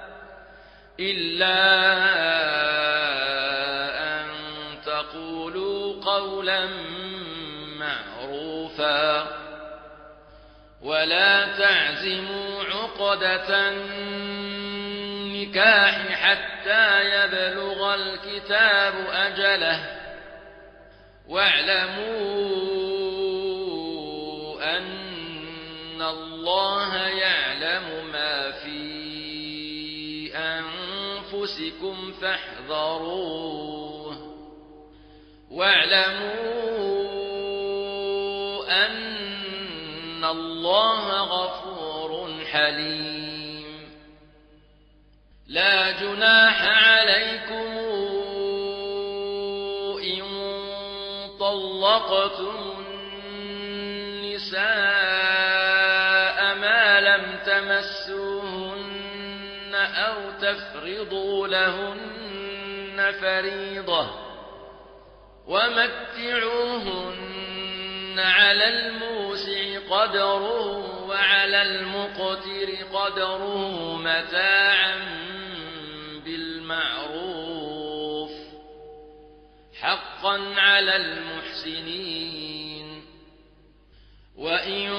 إلا أن تقولوا قولا معروفا ولا تعزموا عقدة النكاح حتى يبلغ الكتاب أجله واعلموا أن الله يعلم ما في أنفسكم فاحذروه واعلموا أن الله غفور حليم. لا جناح عليكم إن طلقتم النساء ما لم تمسوهن أو تفرضوا لهن فريضة ومتعوهن على الموسع قدره وعلى المقتر قدره متاعا بالمعروف حقا على المحسنين. وإن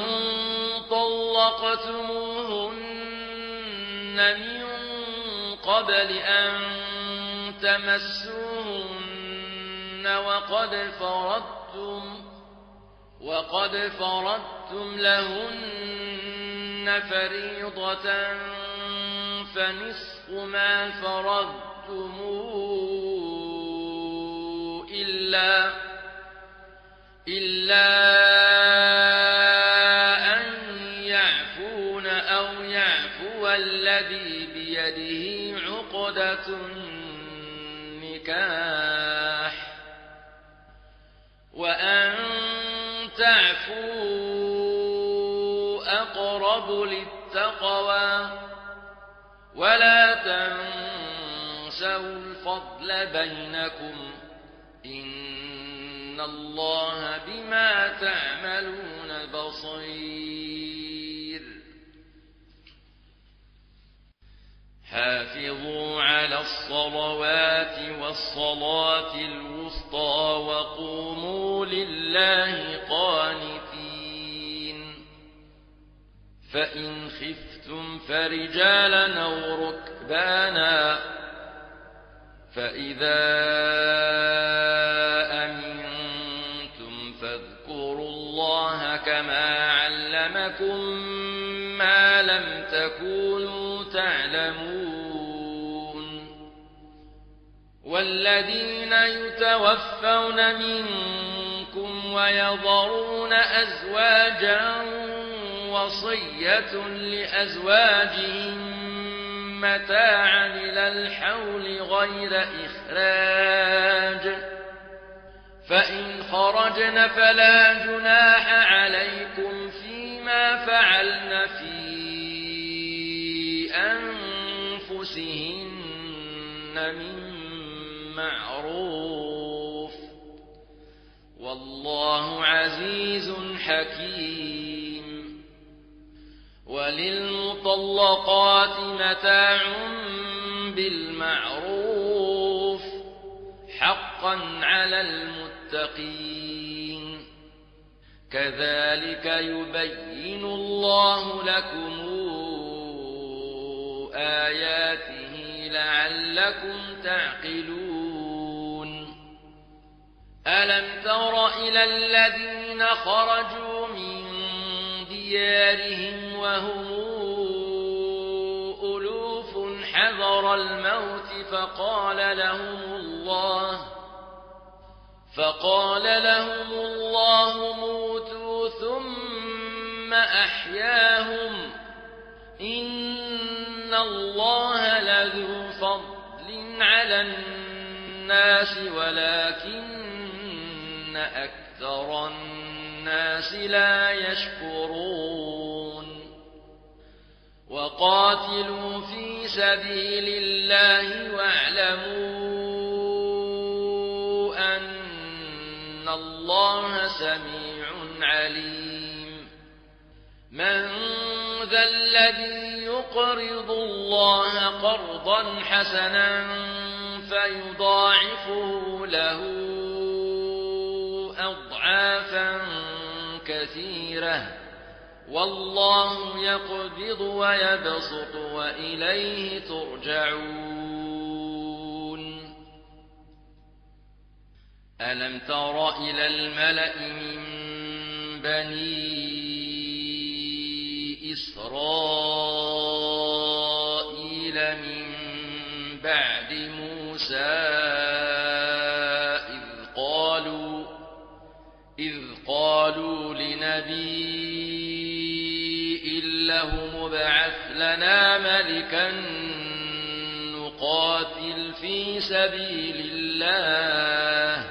طلقتموهن من قبل أن تمسوهن وقد فرضتم وقد فرضتم لهن فريضة فنصف ما فرضتم إلا إلا أن يعفون أو يعفو الذي بيده عقدة النكاح وأن تعفوا أقرب للتقوى ولا تنسوا الفضل بينكم إن الله بما تعملون بصير. حافظوا على الصلوات والصلاة الوسطى وقوموا لله قانتين. فإن خفتم فرجالا أو ركبانا فإذا أمنتم فاذكروا الله كما علمكم ما لم تكونوا تعلمون. والذين يتوفون منكم ويذرون أزواجا وصية لأزواجهم متاعا إلى الحول غير إخراج فإن خرجن فلا جناح عليكم فيما فعلن في أنفسهن من معروف والله عزيز حكيم وللمطلقات متاع بالمعروف حقا على المتقين كذلك يبين الله لكم آياته لعلكم تعقلون ألم تر إلى الذين خرجوا من ديارهم وهم ألوف حذر الموت فقال لهم الله فقال لهم الله موتوا ثم أحياهم إن الله لذو فضل على الناس ولكن أكثر الناس لا يشكرون وقاتلوا في سبيل الله واعلموا أن الله سميع عليم من ذا الذي يقرض الله قرضا حسنا فيضاعفه له أضعافا كثيرة والله يقبض ويبسط وإليه ترجعون ألم تر إلى الملأ من بني إسرائيل من بعد موسى إذ قالوا إذ قالوا لنبي له مبعث لنا ملكا نقاتل في سبيل الله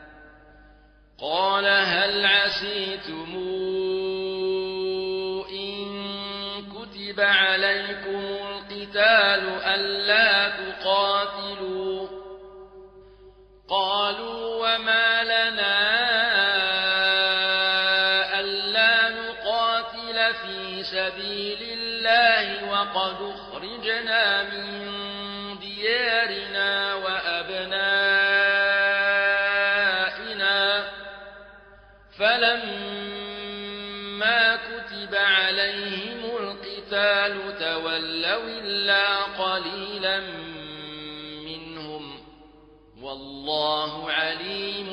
قال هل عسيتم كتب عليكم القتال ألا تقاتلوا قالوا وما لنا ألا نقاتل في سبيل الله وقد أخرجنا من ديارنا وأبنائنا فلما كتب عليهم القتال تولوا إلا قليلا منهم والله عليم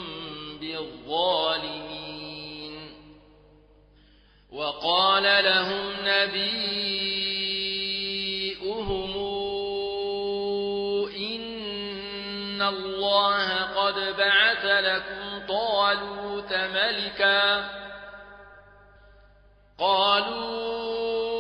بالظالمين وقال لهم نبيؤهم إن الله قد بعث لكم طالوت ملكا قالوا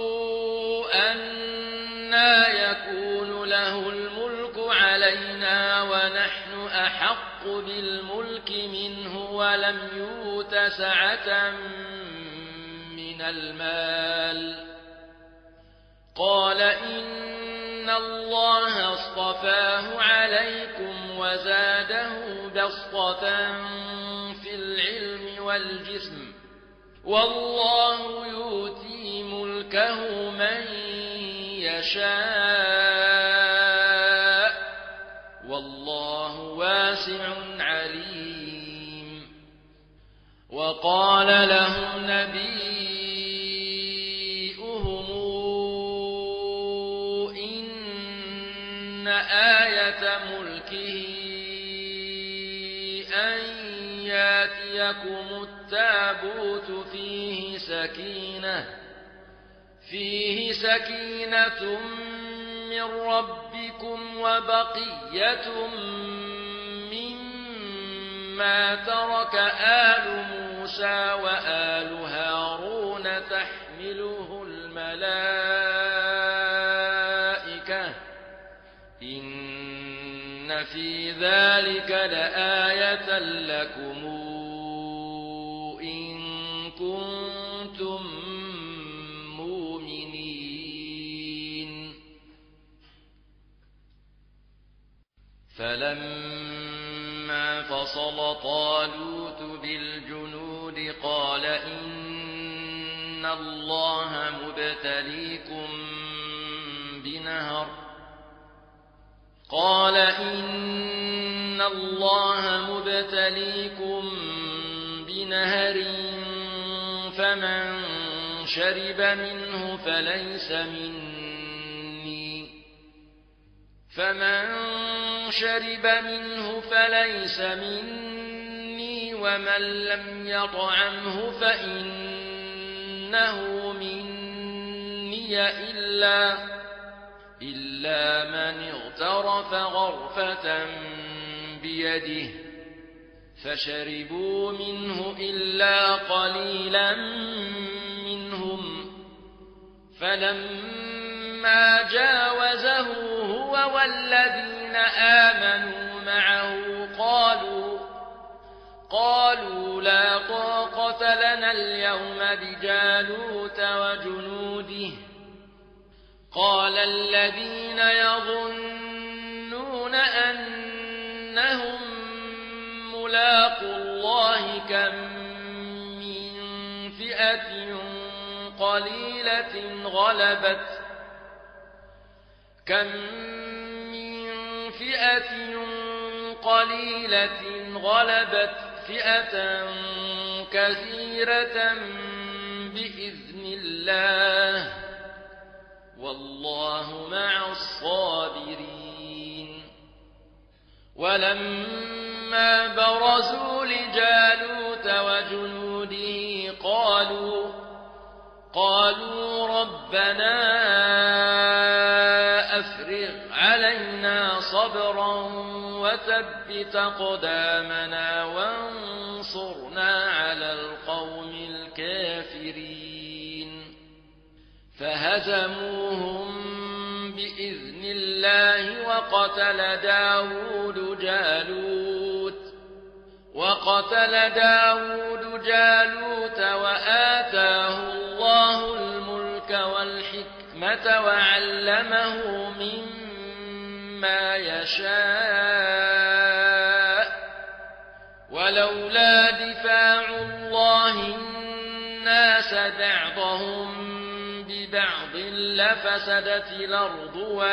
أنى يكون له الملك علينا ونحن أحق بالملك منه ولم يؤت سعة من المال قال إن الله اصطفاه عليكم وزاده بسطة في العلم والجسم والله يؤتي ملكه من يشاء والله واسع عليم وقال لهم نبيؤهم إن آية ملكه أن ياتيكم التابوت فيه سكينة فيه سكينة من ربكم وبقية مما مما ترك آل موسى وآل هارون تحمله الملائكة إن في ذلك لآية لكم إن كنتم مؤمنين فلما فصل طالوت بالجنود قال إن الله مبتليكم بنهر قال إن الله مبتليكم بنهر فمن شرب منه فليس مني فمن شرب منه فليس مني ومن لم يطعمه فإنه مني إلا إلا من اغترف غرفة بيده فشربوا منه إلا قليلا منهم فلما جاوزه هو والذين آمنوا معه قالوا قالوا لا طاقة لنا اليوم بجالوت وجنوده قال الذين يظنون أنهم ملاقو الله كم من فئة قليلة غلبت كم من فئة قليلة غلبت فئة كثيرة بإذن الله والله مع الصابرين ولما برزوا لجالوت وجنوده قالوا قالوا ربنا أفرغ علينا صبرا وثبت أقدامنا وانصرنا على القوم الكافرين فهزموهم بإذن الله وقتل داود جالوت وقتل داود جالوت وآتاه الله الملك والحكمة وعلمه مما يشاء ولولا دفاع الله الناس بعضهم ببعض لفسدت الأرض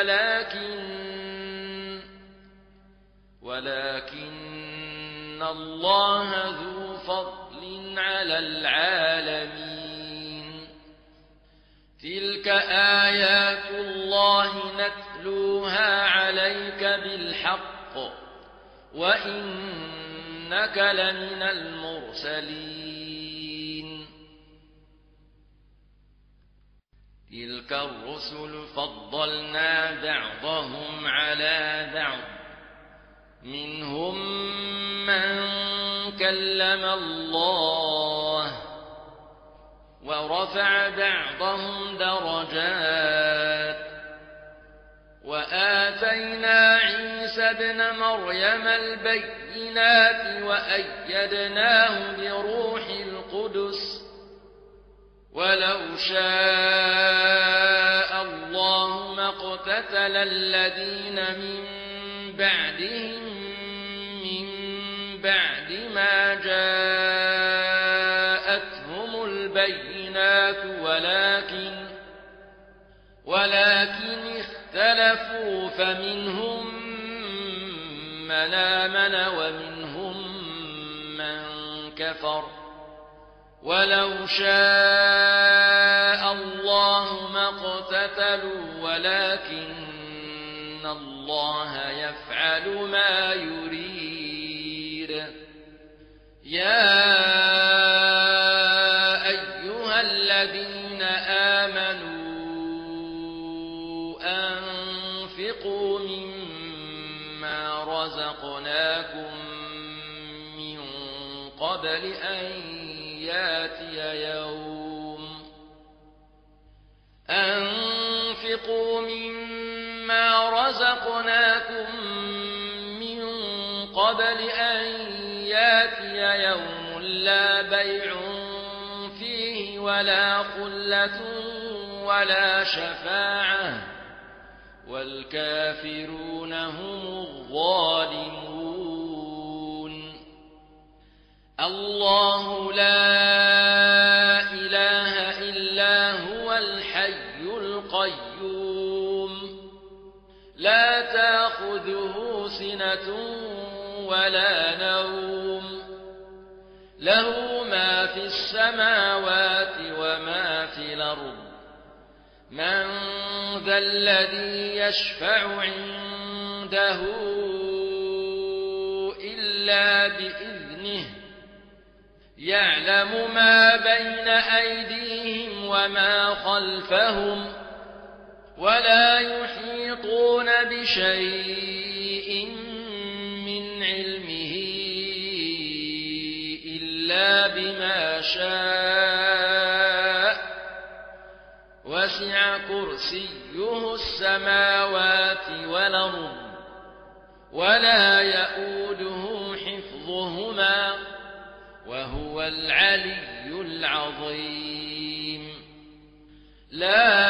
ولكن ولكن الله ذو فضل على العالمين تلك آيات الله نتلوها عليك بالحق وإنك لمن المرسلين تلك الرسل فضلنا بعضهم على بعض منهم من كلم الله ورفع بعضهم درجات وآتينا عيسى ابن مريم البينات وأيدناه بروح القدس ولو شاء الله ما اقتتل الذين من بعدهم من بعد ما جاءتهم البينات ولكن ولكن اختلفوا فمنهم من آمن ومنهم من كفر ولو شاء الله ما اقتتلوا ولكن الله يفعل ما يريد يا أيها الذين آمنوا أنفقوا مما رزقناكم من قبل أن ياتي يوم أنفقوا مما رزقناكم من قبل أن ياتي يوم لا بيع فيه ولا خلة ولا شفاعة والكافرون هم الظالمون. الله لا إله إلا هو الحي القيوم لا تأخذه سنة ولا نوم له ما في السماوات وما في الأرض من ذا الذي يشفع عنده إلا بإذنه يعلم ما بين أيديهم وما خلفهم ولا يحيطون بشيء من علمه إلا بما شاء وسع كرسيه السماوات والأرض ولا يؤوده حفظهما وهو العلي العظيم. لا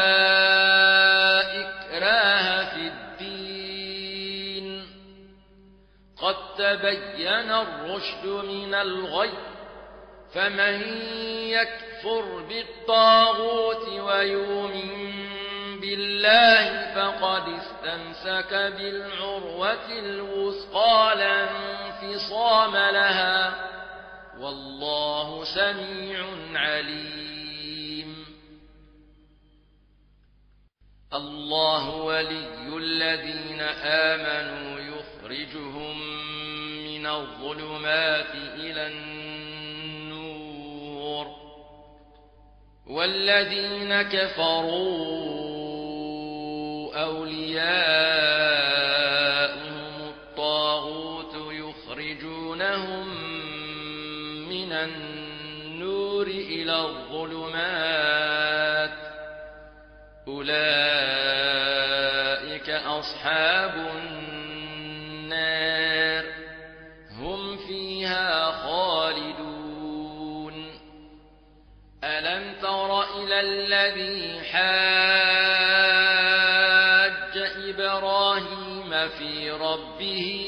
إكراه في الدين قد تبين الرشد من الغي فمن يكفر بالطاغوت ويؤمن بالله فقد استمسك بالعروة الوثقى لا انفصام لها والله سميع عليم. الله ولي الذين آمنوا يخرجهم من الظلمات إلى النور والذين كفروا أولياؤهم الطاغوت يخرجونهم من النور إلى الظلمات أولئك أصحاب النار هم فيها خالدون. ألم تر إلى الذي حاج إبراهيم في ربه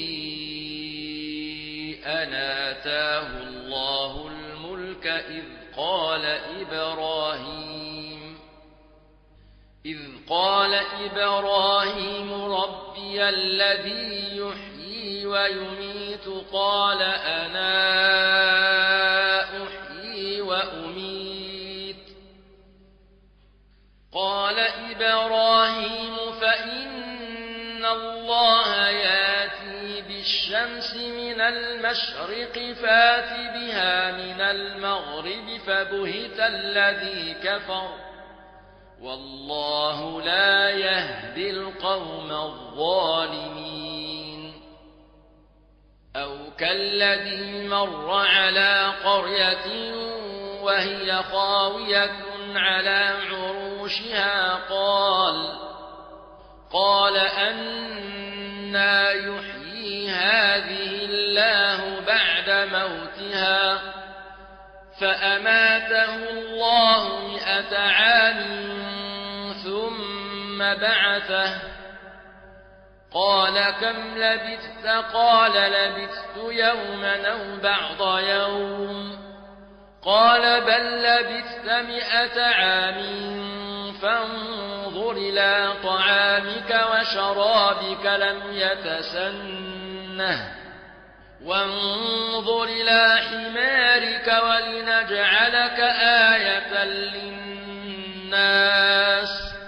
أن آتاه الله الملك إذ قال إبراهيم إذ قال إبراهيم ربي الذي يحيي ويميت قال أنا أحيي وأميت قال إبراهيم فإن الله يأتي بالشمس من المشرق فات بها من المغرب فبهت الذي كفر والله لا يهدي القوم الظالمين. أو كالذي مر على قرية وهي خاوية على عروشها قال قال أنى يحيي هذه الله بعد موتها فأماته الله مئة عام ثم بعثه قال كم لبثت قال لبثت يوما أو بعض يوم قال بل لبثت مئة عام فانظر إلى طعامك وشرابك لم يتسنه وانظر إلى حمارك ولنجعلك آية للناس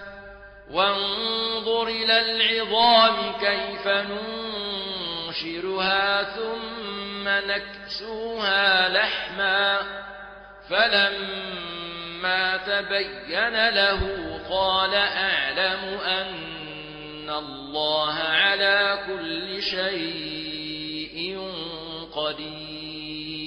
وانظر إلى العظام كيف ننشرها ثم نكسوها لحما فلما تبين له قال أعلم أن الله على كل شيء قدير.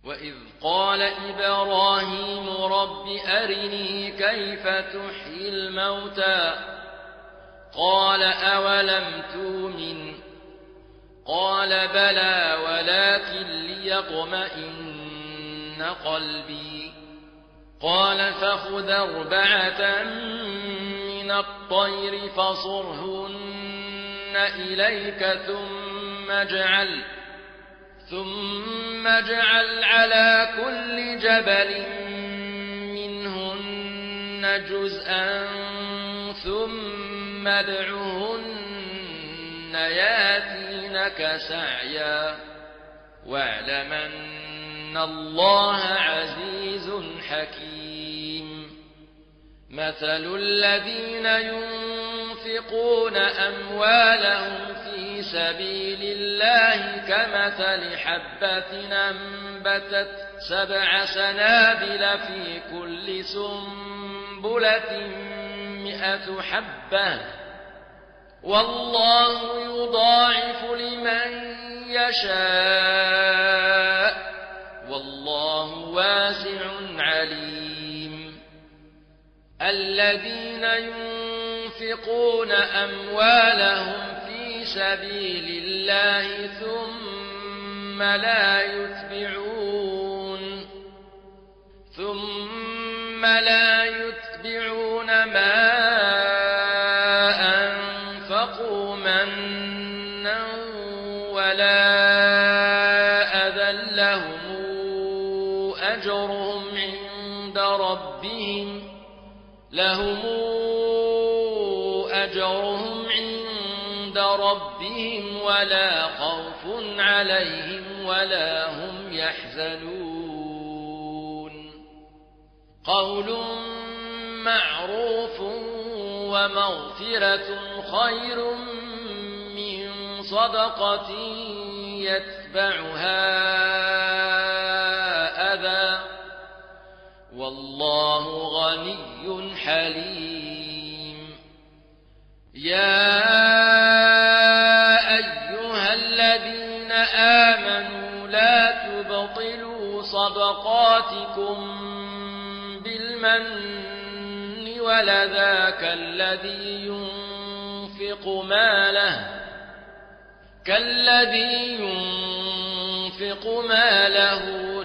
وإذ قال إبراهيم رب أرني كيف تحيي الموتى قال أولم تؤمن قال بلى ولكن ليطمئن قلبي قال فخذ أربعة من الطير فصرهن إليك ثم اجعل ثم اجعل على كل جبل منهن جزءا ثم ادعهن ياتينك سعيا واعلم أن الله عزيز حكيم مثل الذين ينفقون أموالهم في سبيل الله كمثل حبة أنبتت سبع سنابل في كل سنبلة مئة حبة والله يضاعف لمن يشاء والله واسع عليم الذين ينفقون أموالهم في سبيل الله ثم لا يتبعون ثم لا يتبعون ما أنفقوا منا ولا أذى لهم أجرهم عند ربهم لهم أجرهم عند ربهم ولا خوف عليهم ولا هم يحزنون قول معروف ومغفرة خير من صدقة يتبعها أذى والله غني حليم يا أيها الذين آمنوا لا تبطلوا صدقاتكم بالمن ولذاك الذي ينفق ماله كالذي ينفق ماله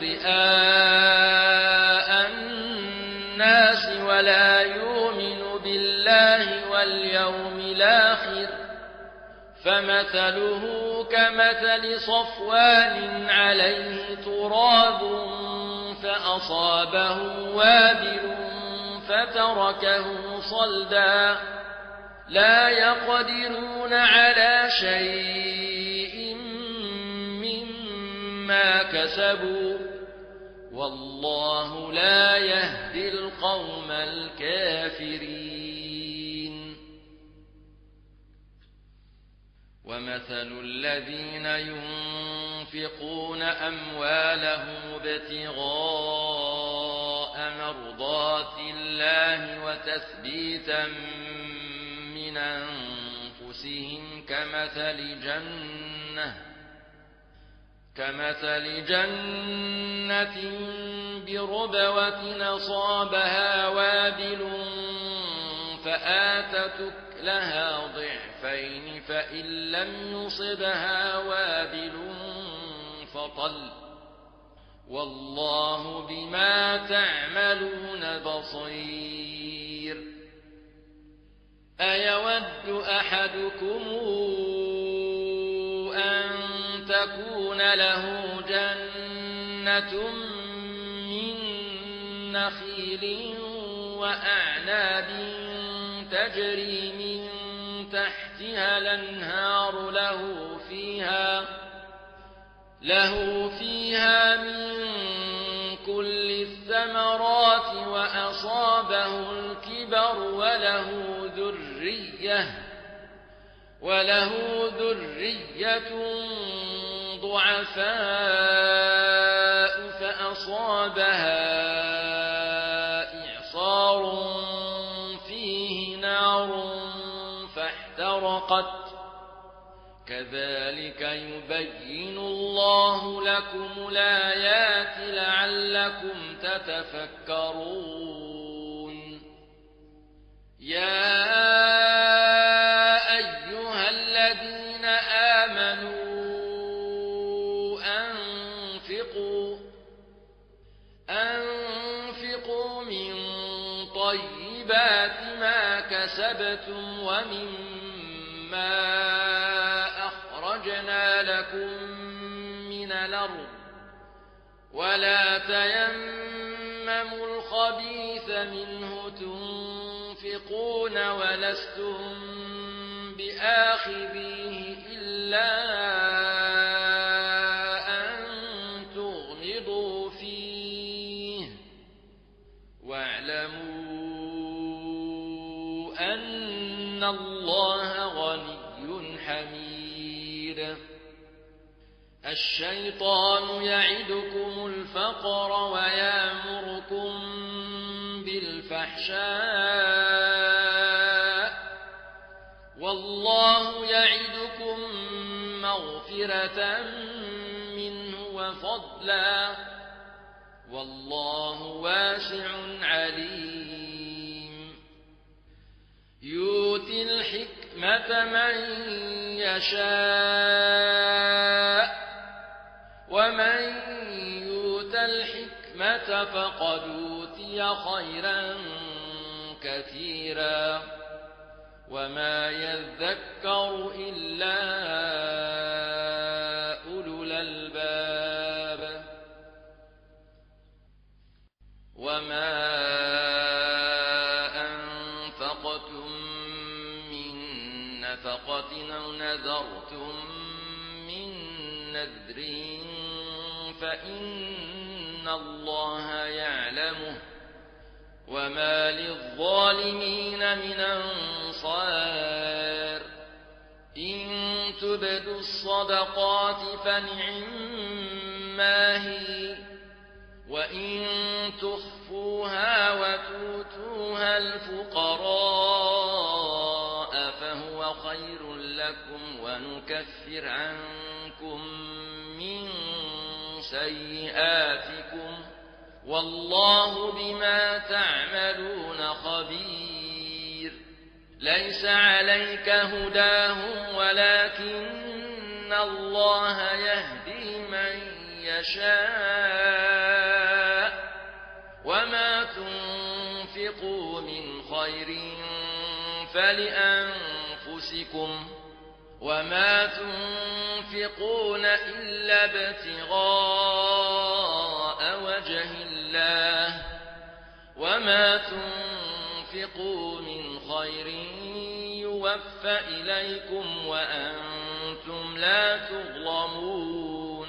رئاء الناس ولا يؤمن بالله واليوم الآخر فمثله كمثل صفوان عليه تراب فأصابه وابل فتركه صلدا لا يقدرون على شيء مما كسبوا والله لا يهدي القوم الكافرين ومثل الذين ينفقون أموالهم ابتغاء مرضات الله وتثبيتا من أنفسهم كمثل جنة كمثل جنة بربوة أصابها وابل فآتت أكلها ضعفين فإن لم يصبها وابل فطل والله بما تعملون بصير أيود أحدكم أن تكون له جنة من نخيل وأعناب تجري من تحتها الأنهار له فيها له فيها من كل الثمرات وأصابه الكبر وله ذرية وله ذرية ضعفاء فأصابها إعصار فيه نار فاحترقت كذلك كذلك يبين الله لكم الآيات لعلكم تتفكرون يا أيها الذين آمنوا أنفقوا أنفقوا من طيبات ما كسبتم ومما أخرجنا لكم من الأرض ولا تيمموا الخبيث منه تنفقون ولستم بآخذيه إلا أن تغمضوا فيه واعلموا أن الله غني حميد الشيطان يعدكم الفقر ويأمركم بالفحشاء والله يعدكم مغفرة منه وفضلا والله واسع عليم يؤتي الحكمة من يشاء ومن يؤت الحكمة فقد أوتي خيرا كثيرا وما يذكر إلا أولو الألباب وما أنفقتم من نفقة أو نذرتم من نذر فإن الله يعلمه وما للظالمين من أنصار إن تبدوا الصدقات فنعما هي وإن تخفوها وتؤتوها الفقراء فهو خير لكم ونكفر عنكم من سيئاتكم والله بما تعملون خبير ليس عليك هداهم ولكن الله يهدي من يشاء وما تنفقوا من خير فلأنفسكم وما تنفقون إلا ابتغاء وجه الله وما تنفقوا من خير يوفى إليكم وأنتم لا تظلمون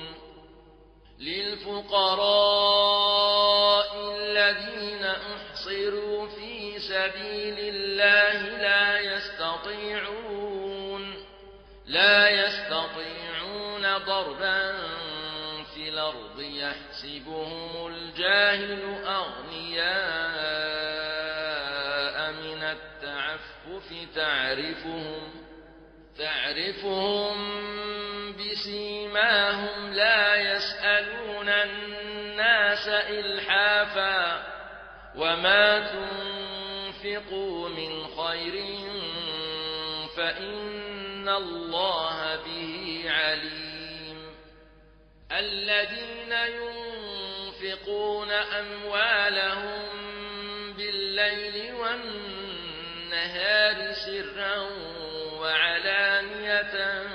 للفقراء الذين أحصروا في سبيل الله لا يستطيعون لا يستطيعون ضربا في الأرض يحسبهم الجاهل أغنياء من التعفف تعرفهم تعرفهم بسيماهم لا يسألون الناس إلحافا وما تنفقوا من خير فإن الله به عليم الذين ينفقون أموالهم بالليل والنهار سرا وعلانية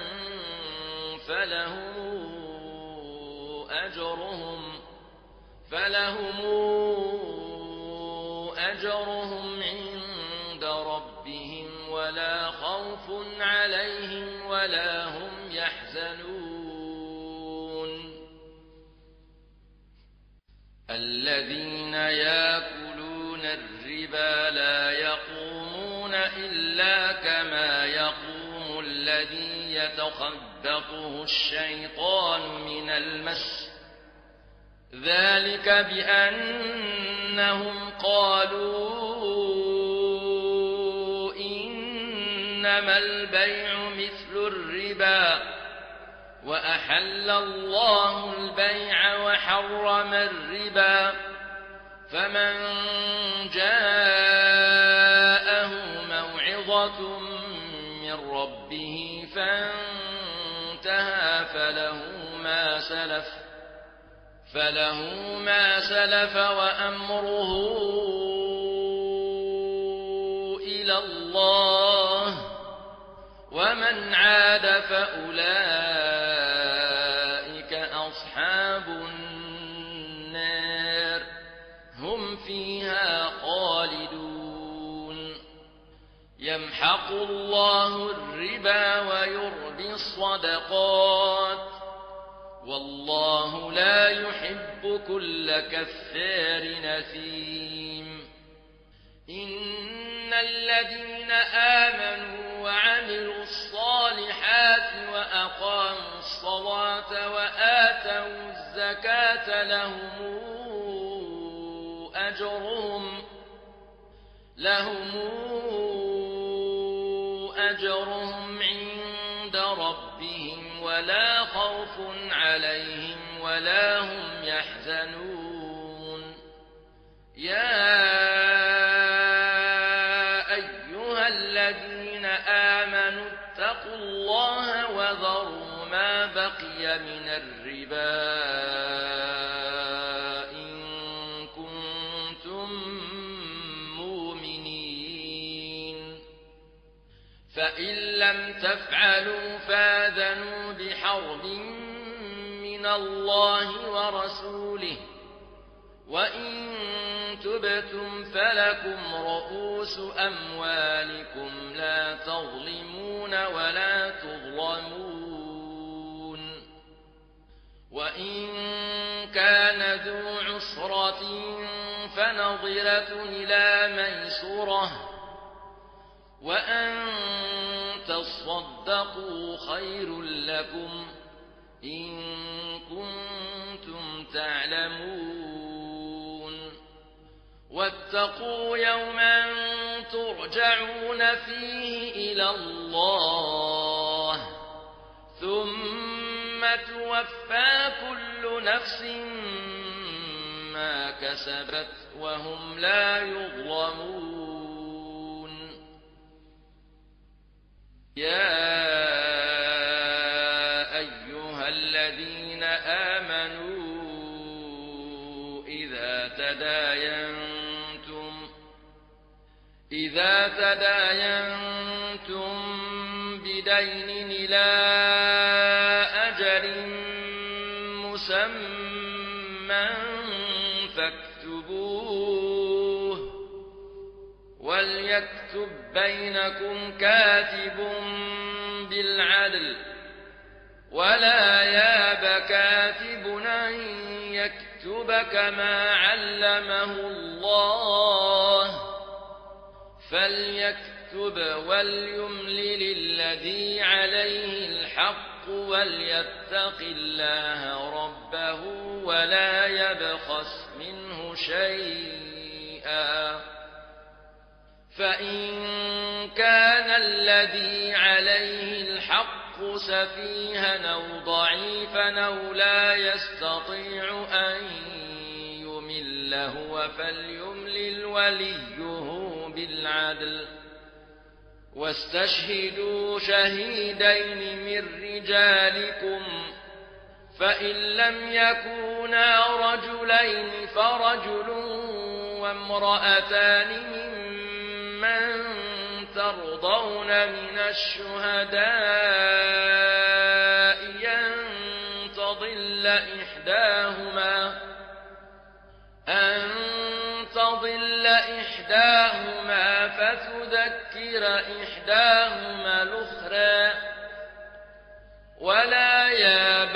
فلهم أجرهم فلهم أجرهم عند ربهم ولا خوف عليهم ولا هم يحزنون الذين يأكلون الربا لا يقومون إلا كما يقوم الذي يتخبطه الشيطان من المس ذلك بأنهم قالوا إنما البيع مثل الربا وأحل الله البيع وحرم الربا فمن جاءه موعظة من ربه فانتهى فله ما سلف فله ما سلف وأمره إلى الله ومن عاد فأولئك أصحاب النار هم فيها خالدون يمحق الله الربا ويربي الصدقات والله لا يحب كل كفار نثيم إن الذين آمنوا وعملوا الصالحات وأقاموا الصلاة وآتوا الزكاة لهم أجرهم لهم أجرهم عند ربهم ولا خوف عليهم ولا هم يحزنون يا أيها الذين آمنوا اتقوا الله وذروا ما بقي من الربا إن كنتم مؤمنين فإن لم تفعلوا فآذنوا بحرب من الله ورسوله وإن تبتم فلكم رؤوس أموالكم لا تظلمون ولا تظلمون وإن كان ذو عسرة فنظرة إلى ميسرة وأن تصدقوا خير لكم إن كنتم تعلمون واتقوا يوما ترجعون فيه إلى الله ثم توفى كل نفس ما كسبت وهم لا يظلمون يا أيها الذين آمنوا إذا تداينتم إذا تداينتم بدين إلى أجل مسمى فاكتبوه وليكتب بينكم كاتب بالعدل ولا ياب كاتب أن يكتب كما علمه الله فليكتب وليملل الذي عليه الحق وليتق الله ربه ولا يبخس منه شيئا فإن كان الذي عليه الحق سفيها أو ضعيفا أو لا يستطيع أن يمل هو فليملل وليه بالعدل واستشهدوا شهيدين من رجالكم فإن لم يكونا رجلين فرجل وامرأتان ممن ترضون من الشهداء أن تضل إحداهما أن تضل إحداهما فتذكر إحداهما الأخرى ولا ياب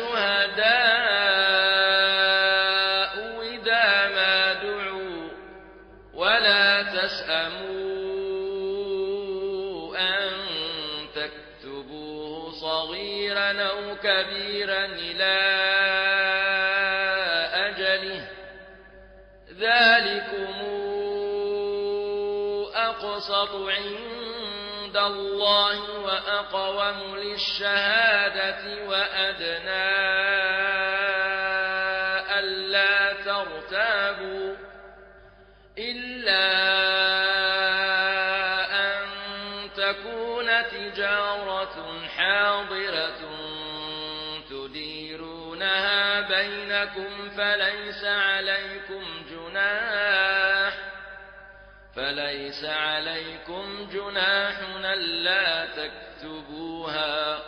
الشهداء إذا ما دعوا ولا تسأموا أن تكتبوه صغيرا أو كبيرا إلى أجله ذلكم أقسط عند عند الله وأقوم للشهادة وأدنى ألا ترتابوا إلا أن تكون تجارة حاضرة تديرونها بينكم فليس عليكم جناح فليس عليكم جناح ألا تكتبوها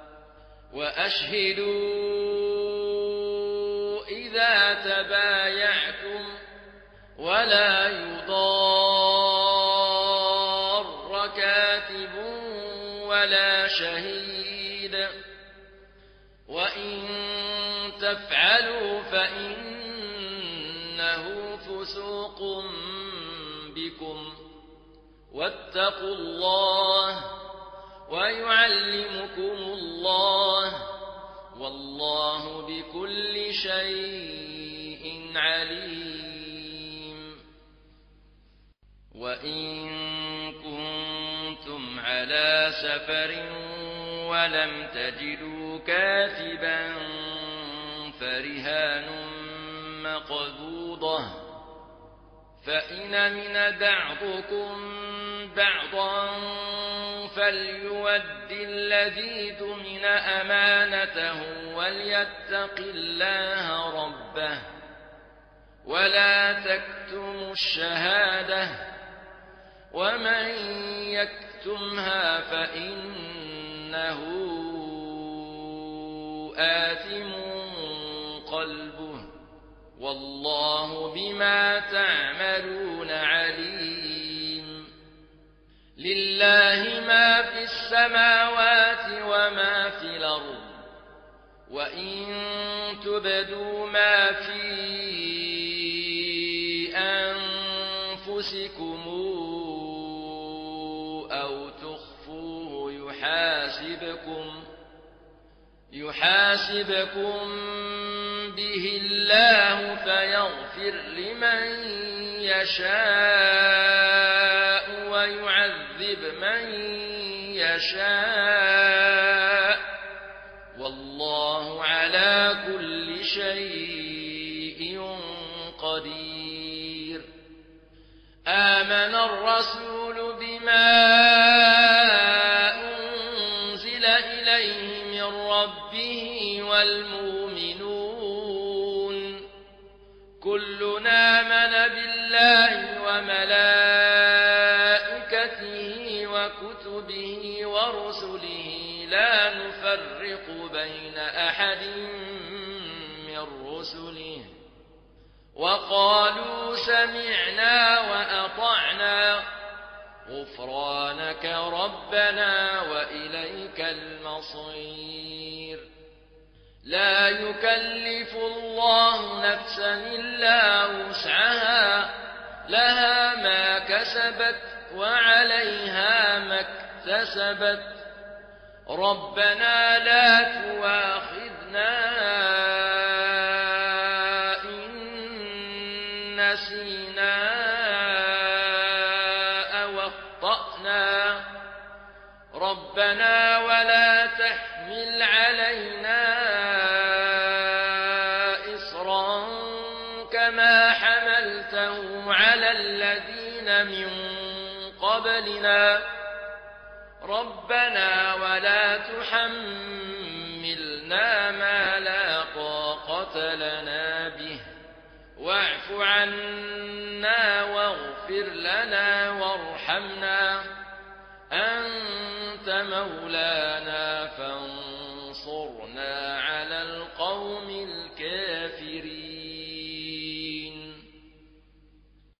وأشهدوا إذا تبايعتم ولا يضار كاتب ولا شهيد وإن تفعلوا فإنه فسوق بكم واتقوا الله ويعلمكم الله والله بكل شيء عليم. وإن كنتم على سفر ولم تجدوا كاتبا فرهان مقبوضة فإن من بعضكم بعضا فليؤد الذي اؤتمن أمانته وليتق الله ربه ولا تكتموا الشهادة ومن يكتمها فإنه آثم قلبه والله بما تعملون عليم. لله ما في السماوات وما في الأرض وإن تبدوا ما في أنفسكم أو تخفوه يحاسبكم يحاسبكم به الله فيغفر لمن يشاء ويعذب من يشاء والله على كل شيء قدير. آمن الرسول بما أنزل إليه من ربه والمؤمنون كلنا آمن بالله وملائكته وكتبه ورسله لا نفرق بين أحد من رسله وقالوا سمعنا وأطعنا غفرانك ربنا وإليك المصير. لا يكلف الله نفسا إلا وسعها لها ما كسبت وعليها ما اكتسبت ربنا لا تؤاخذنا إن نسينا أو أخطأنا ربنا ولا تحمل علينا إصرا كما حملته على الذين من قبلنا ربنا ولا تحملنا ما لا طاقة لنا به واعف عنا واغفر لنا وارحمنا أنت مولانا فانصرنا